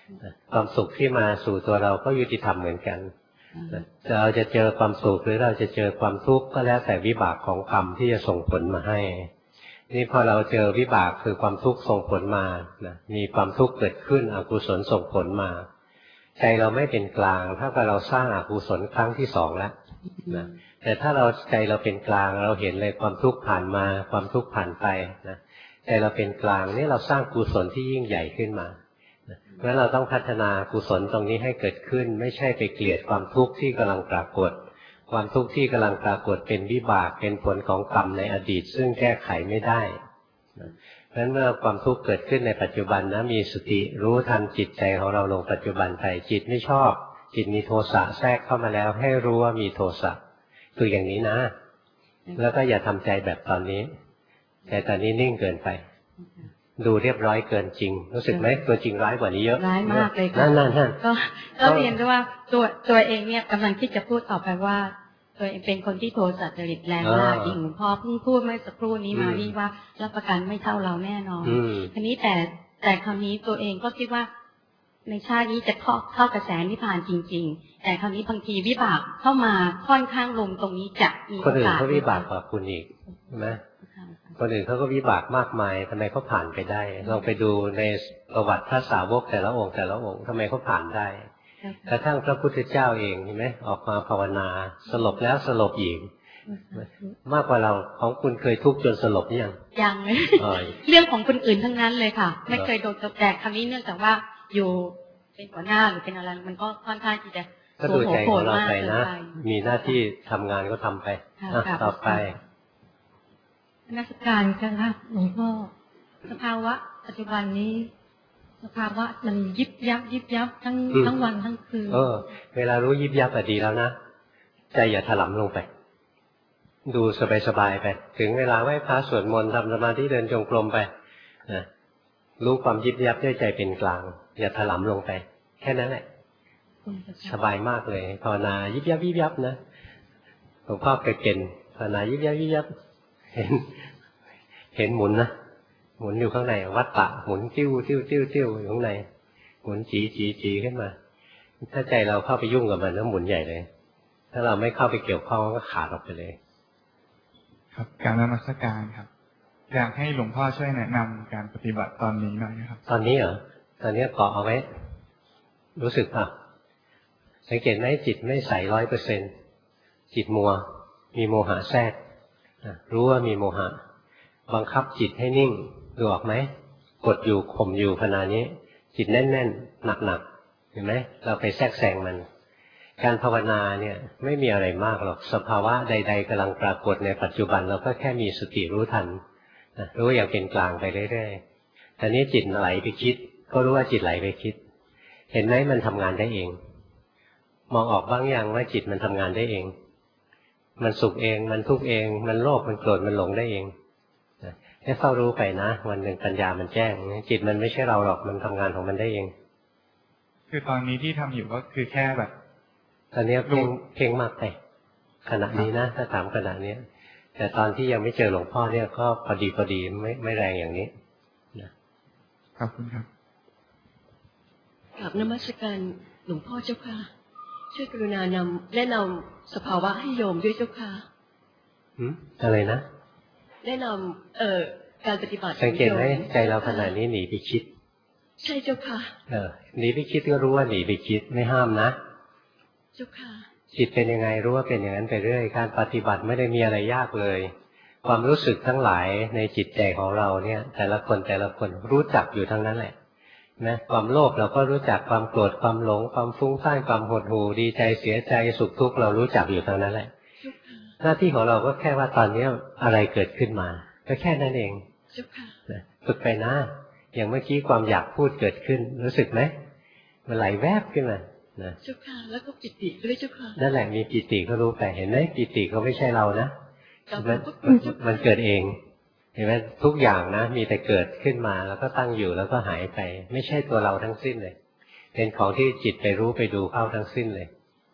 ความสุขที่มาสู่ตัวเราก็ยุติธรรมเหมือนกันเราจะเจอความสุขหรือเราจะเจอความทุกข์ก็แล้วแต่วิบากของกรรมที่จะส่งผลมาให้นี่พอเราเจอวิบากคือความทุกข์ส่งผลมานะมีความทุกข์เกิดขึ้นอกุศลส่งผลมาใจเราไม่เป็นกลางเท่ากับเราสร้างอกุศลครั้งที่สองแล้วนะแต่ถ้าเราใจเราเป็นกลางเราเห็นเลยความทุกข์ผ่านมาความทุกข์ผ่านไปนะใจเราเป็นกลางนี่เราสร้างกุศลที่ยิ่งใหญ่ขึ้นมาเพราะฉะนั้นเราต้องพัฒนากุศลตรงนี้ให้เกิดขึ้นไม่ใช่ไปเกลียดความทุกข์ที่กำลังปรากฏความทุกข์ที่กำลังปรากฏเป็นวิบากเป็นผลของกรรมในอดีตซึ่งแก้ไขไม่ได้เพราะฉะนั้นเมื่อความทุกข์เกิดขึ้นในปัจจุบันนะมีสติรู้ทันจิตใจของเราลงปัจจุบันไปจิตไม่ชอบจิตมีโทสะแทรกเข้ามาแล้วให้รู้ว่ามีโทสะคืออย่างนี้นะแล้วก็อย่าทำใจแบบตอนนี้แต่ตอนนี้นิ่งเกินไปดูเรียบร้อยเกินจริงรู้สึกไหมตัวจริงร้ายกว่านี้เยอะร้ายมากเลยค่ะนั่นก็เรียนด้วยว่าตัวเองเนี่ยกำลังที่จะพูดต่อไปว่าตัวเองเป็นคนที่โทสะจริตแรงมากจริงหลวงพ่อเพิ่งพูดเมื่อสักครู่นี้มานี่ว่ารับประกันไม่เท่าเราแน่นอนทีนี้แต่คราวนี้ตัวเองก็คิดว่าในชาตินี้จะเข้ากระแสนิพพานจริงๆแต่คราวนี้บางทีวิบากเข้ามาค่อนข้างลงตรงนี้จะมีโอกาสคนอื่นเขาวิบากกว่าคุณอีกใช่ไหมคนอื่นเขาก็วิบากมากมายทำไมเขาผ่านไปได้ลองไปดูในประวัติพระสาวกแต่ละองค์ทำไมเขาผ่านได้กระทั่งพระพุทธเจ้าเองเห็นไหมออกมาภาวนาสลบแล้วสลบอีกมากกว่าเราของคุณเคยทุกข์จนสลบยังเรื่องของคนอื่นทั้งนั้นเลยค่ะไม่เคยโดนตบแต่ครั้นี้เนื่องจากว่าอยู่เป็นหัวหน้าหรือเป็นอะไรมันก็ค่อนข้างที่จะก็ดูใจของเราไปนะมีหน้าที่ทำงานก็ทำไปต่อไปนักการค่ะหลวงพ่อสภาวะปัจจุบันนี้สภาวะมันยิบยับทั้งวันทั้งคืนเวลารู้ยิบยับดีแล้วนะใจอย่าถลำลงไปดูสบายๆไปถึงเวลาไหว้พระสวดมนต์ทำสมาธิเดินจงกรมไปนะรู้ความยิบยับด้วยใจเป็นกลางอย่าถลำลงไปแค่นั้นแหละสบายมากเลยภาวนายิบยับนะหลวงพ่อเคยเป็นภาวนายิบยับเห็นหมุนนะหมุนอยู่ข้างในวัฏฏะหมุนติ้วอยู่ข้างในหมุนจีขึ้นมาถ้าใจเราเข้าไปยุ่งกับมันแล้วหมุนใหญ่เลยถ้าเราไม่เข้าไปเกี่ยวข้องก็ขาดออกไปเลยครับการนมัสการครับอยากให้หลวงพ่อช่วยแนะนำการปฏิบัติตอนนี้หน่อยนะครับตอนนี้เหรอตอนนี้เกาะเอาไว้รู้สึกป่ะสังเกตไหมจิตไม่ใส100%จิตมัวมีโมหะแทรกรู้ว่ามีโมหะบังคับจิตให้นิ่งดูออกไหมกดอยู่ข่มอยู่ขณะนี้จิตแน่นๆหนักๆเห็นไหมเราไปแทรกแซงมันการภาวนาเนี่ยไม่มีอะไรมากหรอกสภาวะใดๆกำลังปรากฏในปัจจุบันเราก็แค่มีสติรู้ทันรู้อย่างเป็นกลางไปเรื่อยๆตอนนี้จิตไหลไปคิดก็รู้ว่าจิตไหลไปคิดเห็นไหมมันทำงานได้เองมองออกบ้างยังว่าจิตมันทำงานได้เองมันสุขเองมันทุกข์เองมันโลภมันโกรธมันหลงได้เองให้เฝ้ารู้ไปนะวันหนึ่งปัญญามันแจ้งจิตมันไม่ใช่เราหรอกมันทำงานของมันได้เองคือตอนนี้ที่ทำอยู่ก็คือแค่แบบตอนนี้เพ่งมากไปขณะนี้นะถ้าถามขณะนี้แต่ตอนที่ยังไม่เจอหลวงพ่อเนี่ยก็พอดีไม่แรงอย่างนี้นะขอบคุณครับกราบนมัสการหลวงพ่อเจ้าค่ะช่วยกรุณาแนะนำสภาวะให้โยมด้วยเจ้าค่ะอะไรนะแนะนำการปฏิบัติสังเกตไหมใจเราขณะนี้หนีไปคิดใช่เจ้าค่ะหนีไปคิดก็รู้ว่าหนีไปคิดไม่ห้ามนะเจ้าค่ะจิตเป็นยังไงรู้ว่าเป็นอย่างนั้นไปเรื่อยการปฏิบัติไม่ได้มีอะไรยากเลยความรู้สึกทั้งหลายในจิตใจของเราเนี่ยแต่ละคนรู้จักอยู่ทั้งนั้นแหละนะความโลภเราก็รู้จักความโกรธความหลงความฟุ้งซ่านความหดหู่ดีใจเสียใจสุขทุกข์เรารู้จักอยู่ทั้งนั้นแหละหน้าที่ของเราก็แค่ว่าตอนนี้อะไรเกิดขึ้นมาก็แค่นั้นเองฝึกไปนะอย่างเมื่อกี้ความอยากพูดเกิดขึ้นรู้สึกไหมมันไหลแวบขึ้นมาเจ้าค่ะแล้วก็ปิติด้วยเจ้าค่ะนั่นแหละมีปิติก็รู้ไปเห็นไหมปิติก็ไม่ใช่เรานะมันเกิดเองเห็นไหมทุกอย่างนะมีแต่เกิดขึ้นมาแล้วก็ตั้งอยู่แล้วก็หายไปไม่ใช่ตัวเราทั้งสิ้นเลยเป็นของที่จิตไปรู้ไปดูเข้าทั้งสิ้นเลย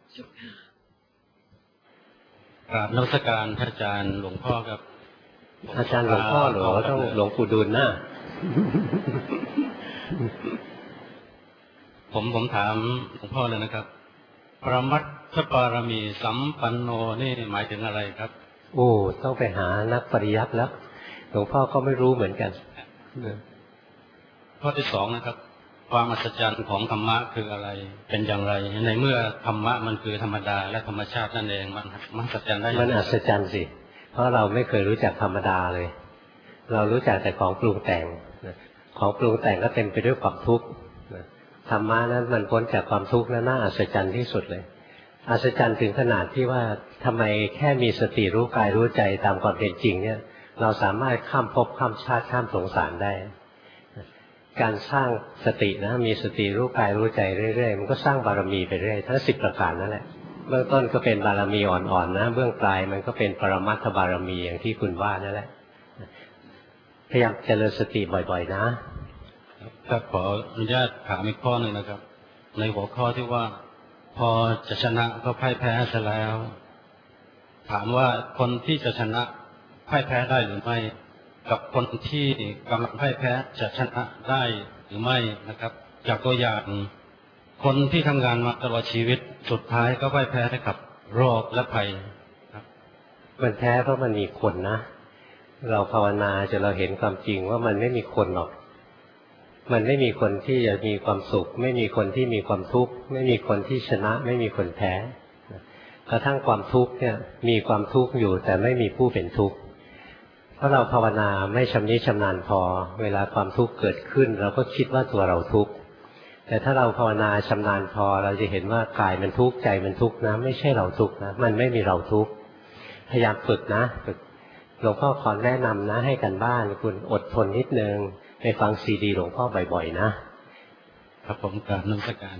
กราบนมัสการพระอาจารย์หลวงพ่อครับอาจารย์หลวงพ่อหรือว่าต้องหลวงปู่ดูลนะผมถามหลวงพ่อเลยนะครับปรมัตถบารมีสัมปันโนนี่หมายถึงอะไรครับโอ้ต้องไปหานักปริยัติแล้วหลวงพ่อก็ไม่รู้เหมือนกันข้อที่สองนะครับความอัศจรรย์ของธรรมะคืออะไรเป็นอย่างไรในเมื่อธรรมะมันคือธรรมดาและธรรมชาตินั่นเองมันอัศจรรย์ได้มันอัศจรรย์สิเพราะเราไม่เคยรู้จักธรรมดาเลยเรารู้จักแต่ของปรุงแต่งของปรุงแต่งก็เต็มไปด้วยความทุกข์ธรรมะนั้นมันพ้นจากความทุกข์และน่าอัศจรรย์ที่สุดเลยอัศจรรย์ถึงขนาดที่ว่าทำไมแค่มีสติรู้กายรู้ใจตามความเป็นจริงเนี่ยเราสามารถข้ามภพข้ามชาติข้ามสงสารได้การสร้างสตินะมีสติรู้กายรู้ใจเรื่อยๆมันก็สร้างบารมีไปเรื่อยทั้ง10 ประการนั่นแหละเบื้องต้นก็เป็นบารมีอ่อนๆนะเบื้องปลายมันก็เป็นปรมัตถบารมีอย่างที่คุณว่านั่นแหละพยายามเจริญสติบ่อยๆนะครับขออนุญาตถามอีกข้อหนึ่งนะครับ ในหัวข้อที่ว่าพอจะชนะก็พ่ายแพ้ซะแล้วถามว่าคนที่จะชนะพ่ายแพ้ได้หรือไม่กับคนที่กำลังพ่ายแพ้จะชนะได้หรือไม่นะครับจากตัวอย่างคนที่ทำงานมาตลอดชีวิตสุดท้ายก็พ่ายแพ้ให้กับโรคและภัยครับมันแพ้เพราะมันมีคนนะเราภาวนาจนเราเห็นความจริงว่ามันไม่มีคนหรอกมันไม่มีคนที่จะมีความสุขไม่มีคนที่มีความทุกข์ไม่มีคนที่ชนะไม่มีคนแพ้กระทั่งความทุกข์เนี่ยมีความทุกข์อยู่แต่ไม่มีผู้เป็นทุกข์เพราะเราภาวนาไม่ชำนิชำนาญพอเวลาความทุกข์เกิดขึ้นเราก็คิดว่าตัวเราทุกข์แต่ถ้าเราภาวนาชำนาญพอเราจะเห็นว่ากายมันทุกข์ใจมันทุกข์นะไม่ใช่เราทุกข์นะมันไม่มีเราทุกข์พยายามฝึกนะฝึกหลวงพ่อขอแนะนำนะให้กันบ้านคุณอดทนนิดนึงไปฟังซีดีหลวงพ่อบ่อยๆนะครับผมกราบนมัสการ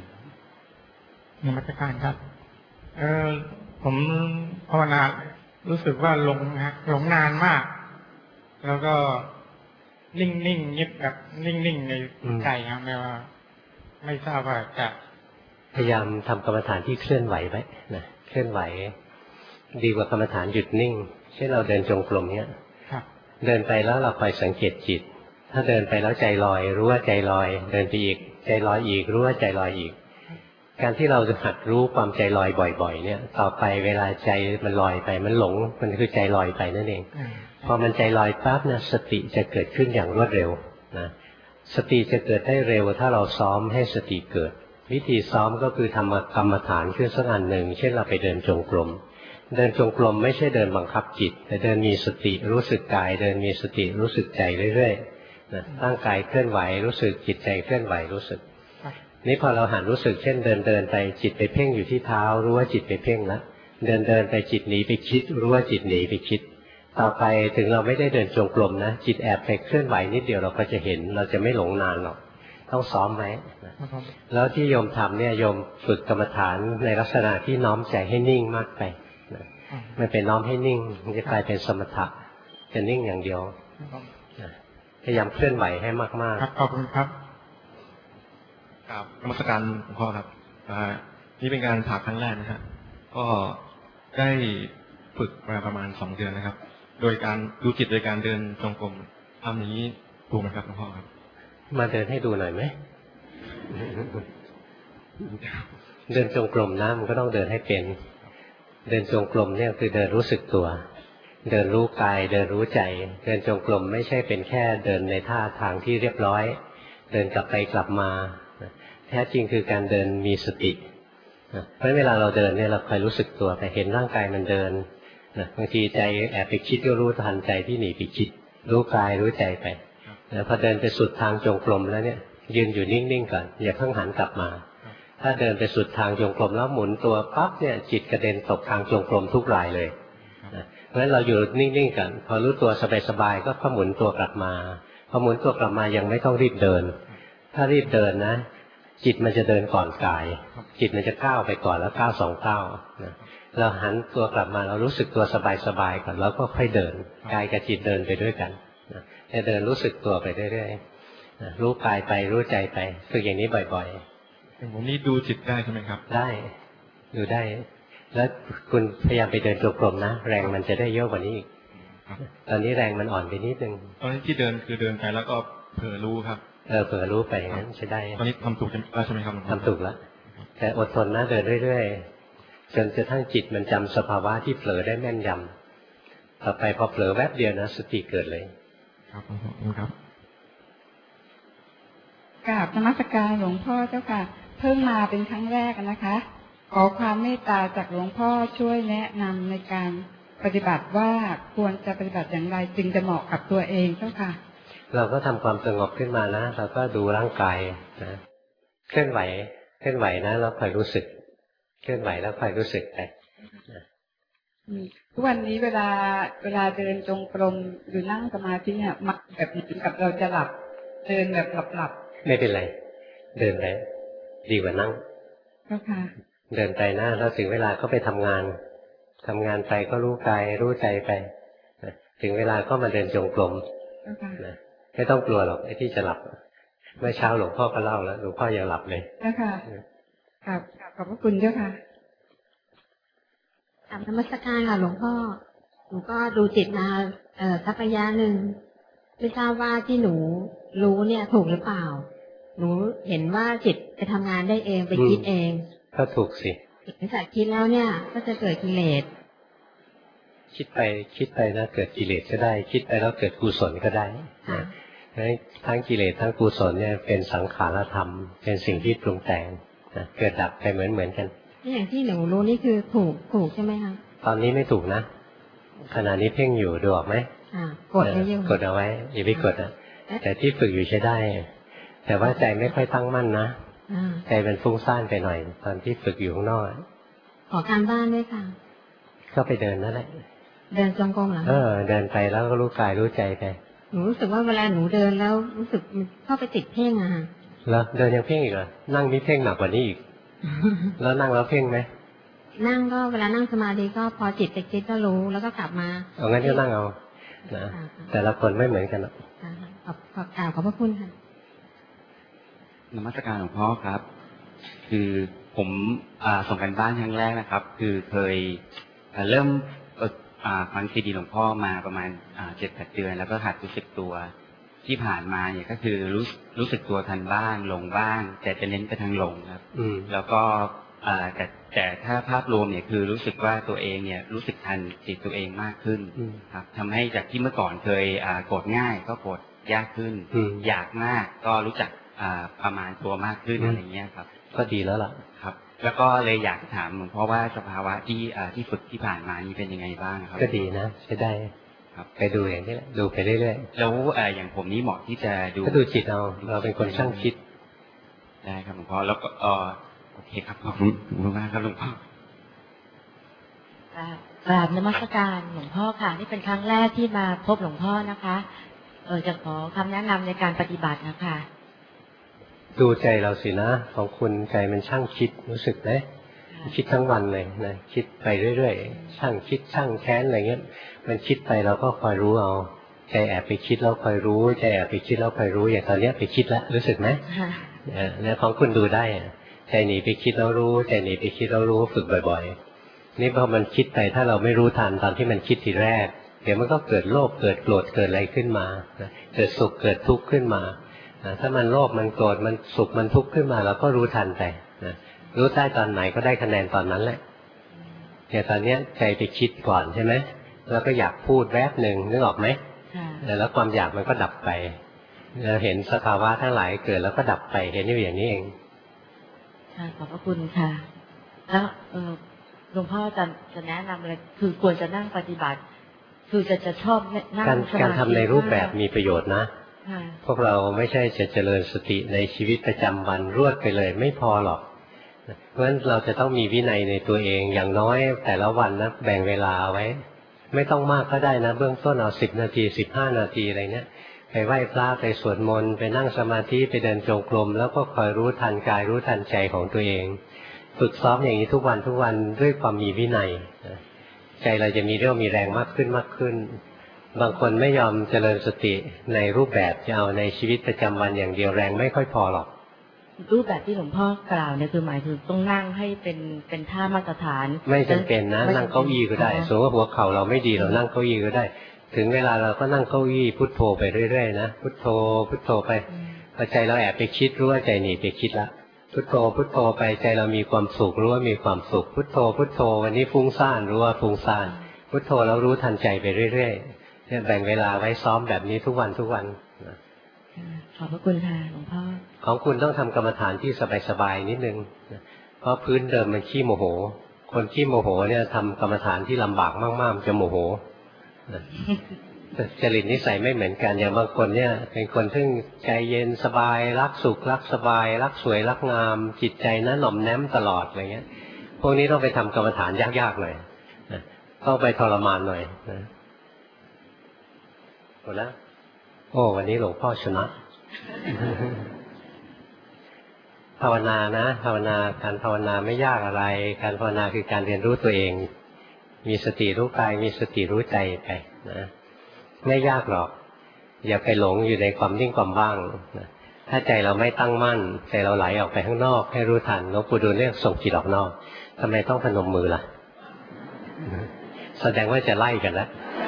ครับผมภาวนารู้สึกว่าหลงนานมากแล้วก็นิ่งๆเงียบแบบนิ่งๆในใจครับไม่ว่าไม่ทราบว่าจะพยายามทำกรรมฐานที่เคลื่อนไหวไว้นะเคลื่อนไหวดีกว่ากรรมฐานหยุดนิ่งเช่นเราเดินจงกรมเนี้ยเดินไปแล้วเราคอยสังเกตจิตถ้าเดินไปแล้วใจลอยรู้ว่าใจลอยเดินไปอีกใจลอยอีกรู้ว่าใจลอยอีกการที่เราจะหัดรู้ความใจลอยบ่อยๆเนี่ยต่อไปเวลาใจมันลอยไปมันหลงมันคือใจลอยไปนั่นเองพอมันใจลอยปั๊บเนี่ยสติจะเกิดขึ้นอย่างรวดเร็วนะสติจะเกิดได้เร็วถ้าเราซ้อมให้สติเกิดวิธีซ้อมก็คือทำกรรมฐานขึ้นสักอันหนึ่งเช่นเราไปเดินจงกรมเดินจงกรมไม่ใช่เดินบังคับจิตแต่เดินมีสติรู้สึกกายเดินมีสติรู้สึกใจเรื่อยๆนะร่างกายเคลื่อนไหวรู้สึกจิตใจเคลื่อนไหวรู้สึกนี่พอเราหันรู้สึกเช่นเดินไปจิตไปเพ่งอยู่ที่เท้ารู้ว่าจิตไปเพ่งแล้วเดินไปจิตหนีไปคิดรู้ว่าจิตหนีไปคิดต่อไปถึงเราไม่ได้เดินจงกรมนะจิตแอบไปเคลื่อนไหวนิดเดียวเราก็จะเห็นเราจะไม่หลงนานหรอกต้องซ้อมไว้แล้วที่โยมทำเนี่ยโยมฝึกกรรมฐานในลักษณะที่น้อมใจให้นิ่งมากไปมันเป็นน้อมให้นิ่งมันจะกลายเป็นสมถะจะนิ่งอย่างเดียวพยายามเคลื่อนไหวให้มากๆขอบคุณครับกับนมัสการหลวงพ่อครับนี่เป็นการผ่าครั้งแรกนะฮะก็ได้ฝึกมาประมาณ2 เดือนนะครับโดยการดูจิตโดยการเดินจงกรมทำอย่างนี้ถูกไหมครับหลวงพ่อครับมาเดินให้ดูหน่อยไหม เดินจงกรมนะมันก็ต้องเดินให้เป็นเดินจงกรมเนี่ยคือเดินรู้สึกตัวเดินรู้กายเดินรู้ใจเดินจงกรมไม่ใช่เป็นแค่เดินในท่าทางที่เรียบร้อยเดินกลับไปกลับมาแท้จริงคือการเดินมีสติเพราะเวลาเราเดินเนี่ยเราคอยรู้สึกตัวแต่เห็นร่างกายมันเดินบางทีใจแอบไปคิดก็รู้ทันใจที่หนีไปคิดรู้กายรู้ใจไปพอเดินไปสุดทางจงกรมแล้วเนี่ยยืนอยู่นิ่งๆก่อนอย่าเพิ่งหันกลับมาถ้าเดินไปสุดทางจงกรมแล้วหมุนตัวปั๊บเนี่ยจิตกระเด็นตกทางจงกรมทุกรายเลยเพราะฉะนั้นเราอยู่นิ่งๆกันพอรู้ตัวสบายๆก็หมุนตัวกลับมาพอหมุนตัวกลับมายังไม่ต้องรีบเดินถ้ารีบเดินนะจิตมันจะเดินก่อนกายจิตมันจะก้าวไปก่อนแล้วก้าว2 ก้าวเราหันตัวกลับมาเรารู้สึกตัวสบายๆก่อนแล้วก็ค่อยเดินกายกับจิตเดินไปด้วยกันจะเดินรู้สึกตัวไปเรื่อยๆรู้กายไปรู้ใจไปฝึกอย่างนี้บ่อยๆผมนี่ดูจิตได้ใช่ไหมครับได้ดูได้แล้วคุณพยายามไปเดินจงกรมนะแรงมันจะได้เยอะกว่านี้อีกตอนนี้แรงมันอ่อนไปนิดนึงตอนนี้ที่เดินคือเดินไปแล้วก็เผลอรู้ครับเผลอรู้ไปอย่างนั้นใช้ได้ตอนนี้ทำถูกแล้วใช่ไหมครับทำถูกแล้วแต่อดทนนะเดินเรื่อยๆจนกระทั่งจิตมันจำสภาวะที่เผลอได้แม่นยำต่อไปพอเผลอแวบเดียวนะสติเกิดเลยครับครับกราบนมัสการหลวงพ่อเจ้าค่ะเพิ่งมาเป็นครั้งแรกนะคะขอความเมตตาจากหลวงพ่อช่วยแนะนำในการปฏิบัติว่าควรจะปฏิบัติอย่างไรจึงจะเหมาะกับตัวเองเจ้าค่ะเราก็ทำความสงบขึ้นมานะเราก็ดูร่างกายนะเคลื่อนไหวนะแล้วคอยรู้สึกเคลื่อนไหวแล้วคอยรู้สึกไปทุกวันนี้เวลาเดินจงกรมหรือนั่งสมาธิเนี่ยมักแบบเหมือนกับเราจะหลับเดินแบบหลับไม่เป็นไรเดินไปดีกว่านั่งก็ค่ะเดินไปนะแล้วถึงเวลาก็ไปทำงานไปก็รู้กายรู้ใจไปถึงเวลาก็มาเดินจงกรมนะไม่ต้องกลัวหรอกไอ้ที่จะหลับเมื่อเช้าหลวงพ่อก็เล่าแล้วหลวงพ่อยังหลับเลยนะคะครับขอบพระคุณเจ้าค่ะถามนมัสการค่ะหลวงพ่อหนูก็ดูจิตมาสักระยะหนึ่งไม่ทราบว่าที่หนูรู้เนี่ยถูกหรือเปล่าหนูเห็นว่าจิตไปทำงานได้เองไปคิดเองก็ถูกสิหลังจากคิดแล้วเนี่ยก็จะเกิดกิเลสคิดไปนะเกิดกิเลสก็ได้คิดไปแล้วเกิดกุศลก็ได้ทั้งกิเลสทั้งกุศลเนี่ยเป็นสังขารธรรมเป็นสิ่งที่ปรุงแต่งเกิดดับไปเหมือนกันอย่างที่หนูรู้นี่คือถูกใช่ไหมคะตอนนี้ไม่ถูกนะขณะนี้เพ่งอยู่ดูออกไหมกดเอาไว้อย่าไปกดแต่ที่ฝึกอยู่ใช้ได้แต่ว่าใจไม่ค่อยตั้งมั่นนะใจเป็นฟุ้งซ่านไปหน่อยตอนที่ฝึกอยู่ข้างนอกขอการบ้านด้วยค่ะก็ไปเดินนั่นแหละเดินจงกรมเหรอเดินไปแล้วก็รู้กายรู้ใจไปหนูรู้สึกว่าเวลาหนูเดินแล้วรู้สึกเข้าไปติดเพ่งอะค่ะแล้วเดินยังเพ่งอีกเหรอนั่งนี่เพ่งหนักกว่านี้อีกแล้วนั่งแล้วเพ่งไหมนั่งก็เวลานั่งสมาธิก็พอจิตไปคิดก็รู้แล้วก็กลับมาเอางั้นก็นั่งเอานะแต่ละคนไม่เหมือนกันหรอกขอบพระคุณค่ะนมัสการหลวงพ่อครับ คือผมส่งกันบ้านครั้งแรกนะครับคือเคยเริ่มฟังซีดีหลวงพ่อมาประมาณ7-8 เดือนแล้วก็หัดรู้สึกตัวที่ผ่านมาเนี่ยก็คือรู้สึกตัวทันบ้างลงบ้างแต่จะเน้นไปทางลงครับแล้วก็แต่ถ้าภาพรวมเนี่ยคือรู้สึกว่าตัวเองเนี่ยรู้สึกทันจิตตัวเองมากขึ้นครับทำให้จากที่เมื่อก่อนเคยโกรธง่ายก็โกรธยากขึ้นอยากมากก็รู้จักประมาณตัวมากขึ้นอะไรเงี้ยครับก็ดีแล้วล่ะครับแล้วก็เลยอยากถามหลวงพ่อว่าสภาวะที่ฝึกที่ผ่านมานี้เป็นยังไงบ้างครับก็ดีนะใช้ได้ครับไปดูอย่างนี้แหละดูไปเรื่อยๆแล้วอย่างผมนี่เหมาะที่จะดูก็ดูจิตเราเป็นคนช่างคิดได้ครับหลวงพ่อแล้วก็โอเคครับขอบคุณมากครับหลวงพ่อกราบนมัสการหลวงพ่อค่ะนี่เป็นครั้งแรกที่มาพบหลวงพ่อนะคะจะขอคำแนะนำในการปฏิบัตินะคะดูใจเราสินะของคุณใจมันช่างคิดรู้สึกไหมคิดทั้งวันเลยนะคิดไปเรื่อยๆช่างคิดช่างแค้นอะไรเงี้ยมันคิดไปเราก็คอยรู้เอาใจแอบไปคิดแล้วคอยรู้ใจแอบไปคิดแล้วคอยรู้อย่างตอนนี้ไปคิดแล้วรู้สึกไหมเนี่ยของคุณดูได้ใจหนีไปคิดแล้วรู้ใจหนีไปคิดแล้วรู้ฝึกบ่อยๆนี่พอมันคิดไปถ้าเราไม่รู้ทันตอนที่มันคิดทีแรกเดี๋ยวมันก็เกิดโลภเกิดโกรธเกิดอะไรขึ้นมาเกิดสุขเกิดทุกข์ขึ้นมาถ้ามันโลภมันโกรธมันสุขมันทุกข์ขึ้นมาเราก็รู้ทันไปรู้ได้ตอนไหนก็ได้คะแนนตอนนั้นแหละเนี่ยตอนนี้ใจไปคิดก่อนใช่ไหมแล้วก็อยากพูดแวบหนึ่งนึกออกไหมแล้วความอยากมันก็ดับไปเราเห็นสภาวะทั้งหลายเกิดแล้วก็ดับไปเห็นอยู่อย่างนี้เองขอบพระคุณค่ะแล้วหลวงพ่อจะแนะนำเลยคือควรจะนั่งปฏิบัติคือจะชอบนั่งการทำในรูปแบบมีประโยชน์นะพวกเราไม่ใช่จะเจริญสติในชีวิตประจำวันรวดไปเลยไม่พอหรอกเพราะฉะนั้นเราจะต้องมีวินัยในตัวเองอย่างน้อยแต่ละวันนะแบ่งเวลาไว้ไม่ต้องมากก็ได้นะเบื้องต้นเอา10 นาที15 นาทีอะไรเนี้ยไปไหว้พระไปสวดมนต์ไปนั่งสมาธิไปเดินจงกรมแล้วก็คอยรู้ทันกายรู้ทันใจของตัวเองฝึกซ้อมอย่างนี้ทุกวันด้วยความมีวินัยใจเราจะมีเรี่ยวมีแรงมากขึ้นบางคนไม่ยอมเจริญสติในรูปแบบจะเอาในชีวิตประจำวันอย่างเดียวแรงไม่ค่อยพอหรอกรูปแบบที่หลวงพ่อกล่าวเนี่ยคือหมายถึงต้องนั่งให้เป็นท่ามาตรฐานไม่จำเป็นนะนั่งเก้าอี้ก็ได้สมมติว่าหัวเข่าเราไม่ดีเรานั่งเก้าอี้ก็ได้ถึงเวลาเราก็นั่งเก้าอี้พุทโธไปเรื่อยๆนะพุทโธไปพอใจเราแอบไปคิดรู้ว่าใจหนีไปคิดละพุทโธพุทโธไปใจเรามีความสุขรู้ว่ามีความสุขพุทโธพุทโธวันนี้ฟุ้งซ่านรู้ว่าฟุ้งซ่านพุทโธแล้วรู้ทันใจไปเรื่อยๆเนี่ยแบ่งเวลาไว้ซ้อมแบบนี้ทุกวันขอบพระคุณค่ะหลวงพ่อของคุณต้องทำกรรมฐานที่สบายๆนิดนึงเพราะพื้นเดิมมันขี้โมโหคนขี้โมโหเนี่ยทำกรรมฐานที่ลำบากมากๆจะโมโหจริตนิสัยไม่เหมือนกันอย่างบางคนเนี่ยเป็นคนที่ใจเย็นสบายรักสุขรักสบายรักสวยรักงามจิตใจนั้นหน่อมแนมตลอดอะไรเงี้ยพวกนี้ต้องไปทำกรรมฐานยากๆหน่อยต้องไปทรมานหน่อยหมดแล้วโอ้วันนี้หลวงพ่อชนะภาวนานะภาวนาการภาวนาไม่ยากอะไรการภาวนาคือการเรียนรู้ตัวเองมีสติรู้กายมีสติรู้ใจไปนะไม่ยากหรอกอย่าไปหลงอยู่ในความนิ่งความว่างนะถ้าใจเราไม่ตั้งมั่นใจเราไหลออกไปข้างนอกให้รู้ทันหลวงปู่ดูลเรียกส่งจิตออกนอกทำไมต้องพนมมือล่ะแสดงว่าจะไล่กันแล้ว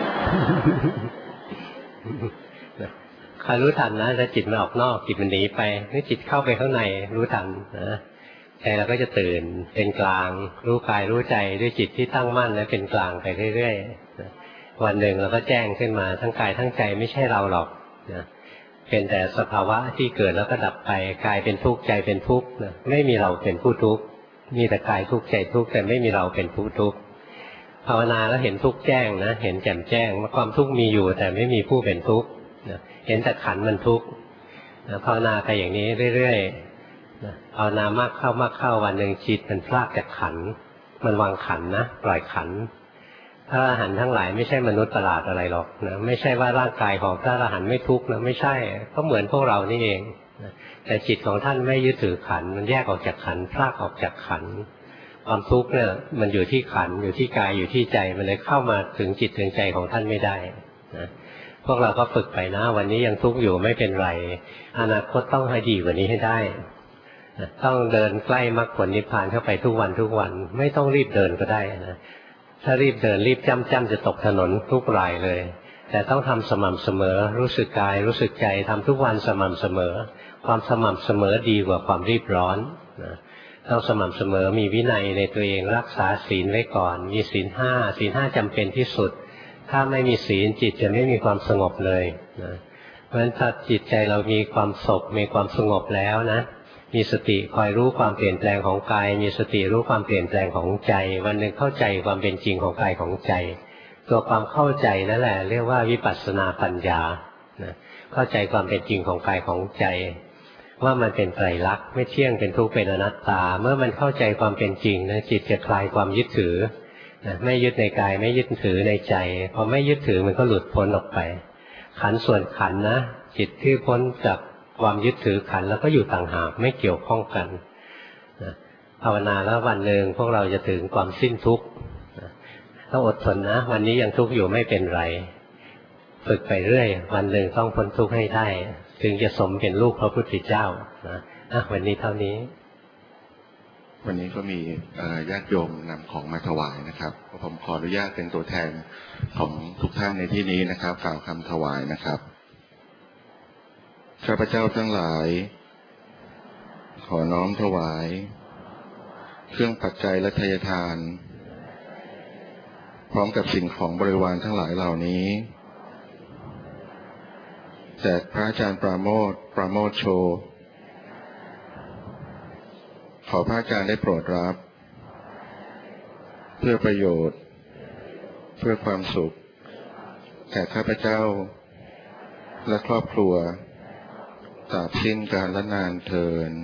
ใครรู้ทันนะถ้าจิตมันออกนอกจิตมันหนีไปนี่จิตเข้าไปข้างในรู้ทันนะใจเราก็จะตื่นเป็นกลางรู้กายรู้ใจด้วยจิตที่ตั้งมั่นและเป็นกลางไปเรื่อยๆวันหนึ่งเราก็แจ้งขึ้นมาทั้งกายทั้งใจไม่ใช่เราหรอกนะเป็นแต่สภาวะที่เกิดแล้วก็ดับไปกายเป็นทุกข์ใจเป็นทุกข์นะไม่มีเราเป็นผู้ทุกข์มีแต่กายทุกข์ใจทุกข์แต่ไม่มีเราเป็นผู้ทุกข์ภาวนาแล้วเห็นทุกข์แจ้งนะเห็นแจ่มแจ้งว่าความทุกข์มีอยู่แต่ไม่มีผู้เป็นทุกข์เห็นแต่ขันธ์มันทุกข์ภาวนาไปอย่างนี้เรื่อยๆภาวนามากเข้าวันหนึ่งจิตมันพลากจากขันธ์มันวางขันธ์นะปล่อยขันธ์พระอรหันต์ทั้งหลายไม่ใช่มนุษย์ประหลาดอะไรหรอกนะไม่ใช่ว่าร่างกายของพระอรหันต์ไม่ทุกข์นะไม่ใช่ก็เหมือนพวกเรานี่เองแต่จิตของท่านไม่ยึดถือขันธ์มันแยกออกจากขันธ์พลากออกจากขันธ์ความทุกข์เนี่ยมันอยู่ที่ขันธ์อยู่ที่กายอยู่ที่ใจมันเลยเข้ามาถึงจิตถึงใจของท่านไม่ได้นะพวกเราก็ฝึกไปนะวันนี้ยังทุกข์อยู่ไม่เป็นไรอนาคตต้องให้ดีกว่านี้ให้ได้ต้องเดินใกล้มรรคผลนิพพานเข้าไปทุกวันไม่ต้องรีบเดินก็ได้นะถ้ารีบเดินรีบจ้ำจะตกถนนทุกรายเลยแต่ต้องทำสม่ำเสมอรู้สึกกายรู้สึกใจทำทุกวันสม่ำเสมอความสม่ำเสมอดีกว่าความรีบร้อนนะต้องสม่ำเสมอมีวินัยในตัวเองรักษาศีลไว้ก่อนมีศีลห้าจำเป็นที่สุดถ้าไม่มีศีลจิตจะไม่มีความสงบเลยนะเพราะฉะนั้นถ้าจิตใจเรามีความสุขมีความสงบแล้วนะมีสติคอยรู้ความเปลี่ยนแปลงของกายมีสติรู้ความเปลี่ยนแปลงของใจวันหนึ่งเข้าใจความเป็นจริงของกายของใจตัวความเข้าใจนั่นแหละเรียกว่าวิปัสสนาปัญญานะเข้าใจความเป็นจริงของกายของใจว่ามันเป็นไตรลักษณ์ไม่เที่ยงเป็นทุกข์เป็นอนัตตาเมื่อมันเข้าใจความเป็นจริงนะจิตจะคลายความยึดถือไม่ยึดในกายไม่ยึดถือในใจพอไม่ยึดถือมันก็หลุดพ้นออกไปขันธ์ส่วนขันธ์นะจิตที่พ้นจากความยึดถือขันธ์แล้วก็อยู่ต่างหากไม่เกี่ยวข้องกันภาวนาแล้ววันหนึ่งพวกเราจะถึงความสิ้นทุกข์ต้องอดทนนะวันนี้ยังทุกข์อยู่ไม่เป็นไรฝึกไปเรื่อยวันหนึ่งต้องพ้นทุกข์ให้ได้ถึงจะสมเป็นลูกพระพุทธเจ้านะวันนี้เท่านี้วันนี้ก็มีญาติโยมนำของมาถวายนะครับผมขออนุญาตเป็นตัวแทนของทุกท่านในที่นี้นะครับกล่าวคำถวายนะครับข้าพเจ้าทั้งหลายขอน้อมถวายเครื่องปัจจัยและทายทานพร้อมกับสิ่งของบริวารทั้งหลายเหล่านี้แด่พระอาจารย์ปราโมทโชขอพระอาจารย์ได้โปรดรับเพื่อประโยชน์เพื่อความสุขแก่ข้าพเจ้าและครอบครัวตราบสิ้นกาลนานเทอญ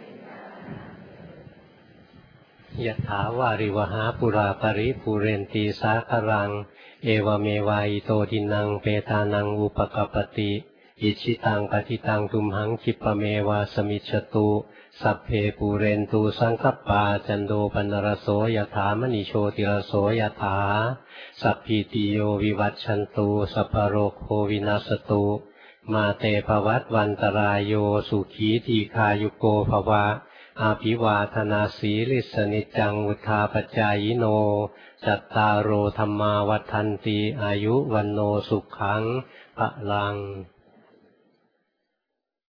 ยะถาวาริวหาปุราปริปุเรนตีสาครังเอวเมวะอิโตทินังเปตานังอุปกปติอิชิตังปฏิตังทุมหังคิปเมวะสมิจฉตุสัพเพปูเรนตูสังคปาจันโดปนรโสยถามณีโชติรโสยถาสัพพิติโยวิวัชชันตุสัพพโรโควินาสตุมาเตภวัตวันตรายโยสุขีทีคายุโกภวะอาภิวาทนาสีลิสนิจังวุธาปจายโนจัตตารโอธรรมาวัฏันติอายุวันโนสุขังพลัง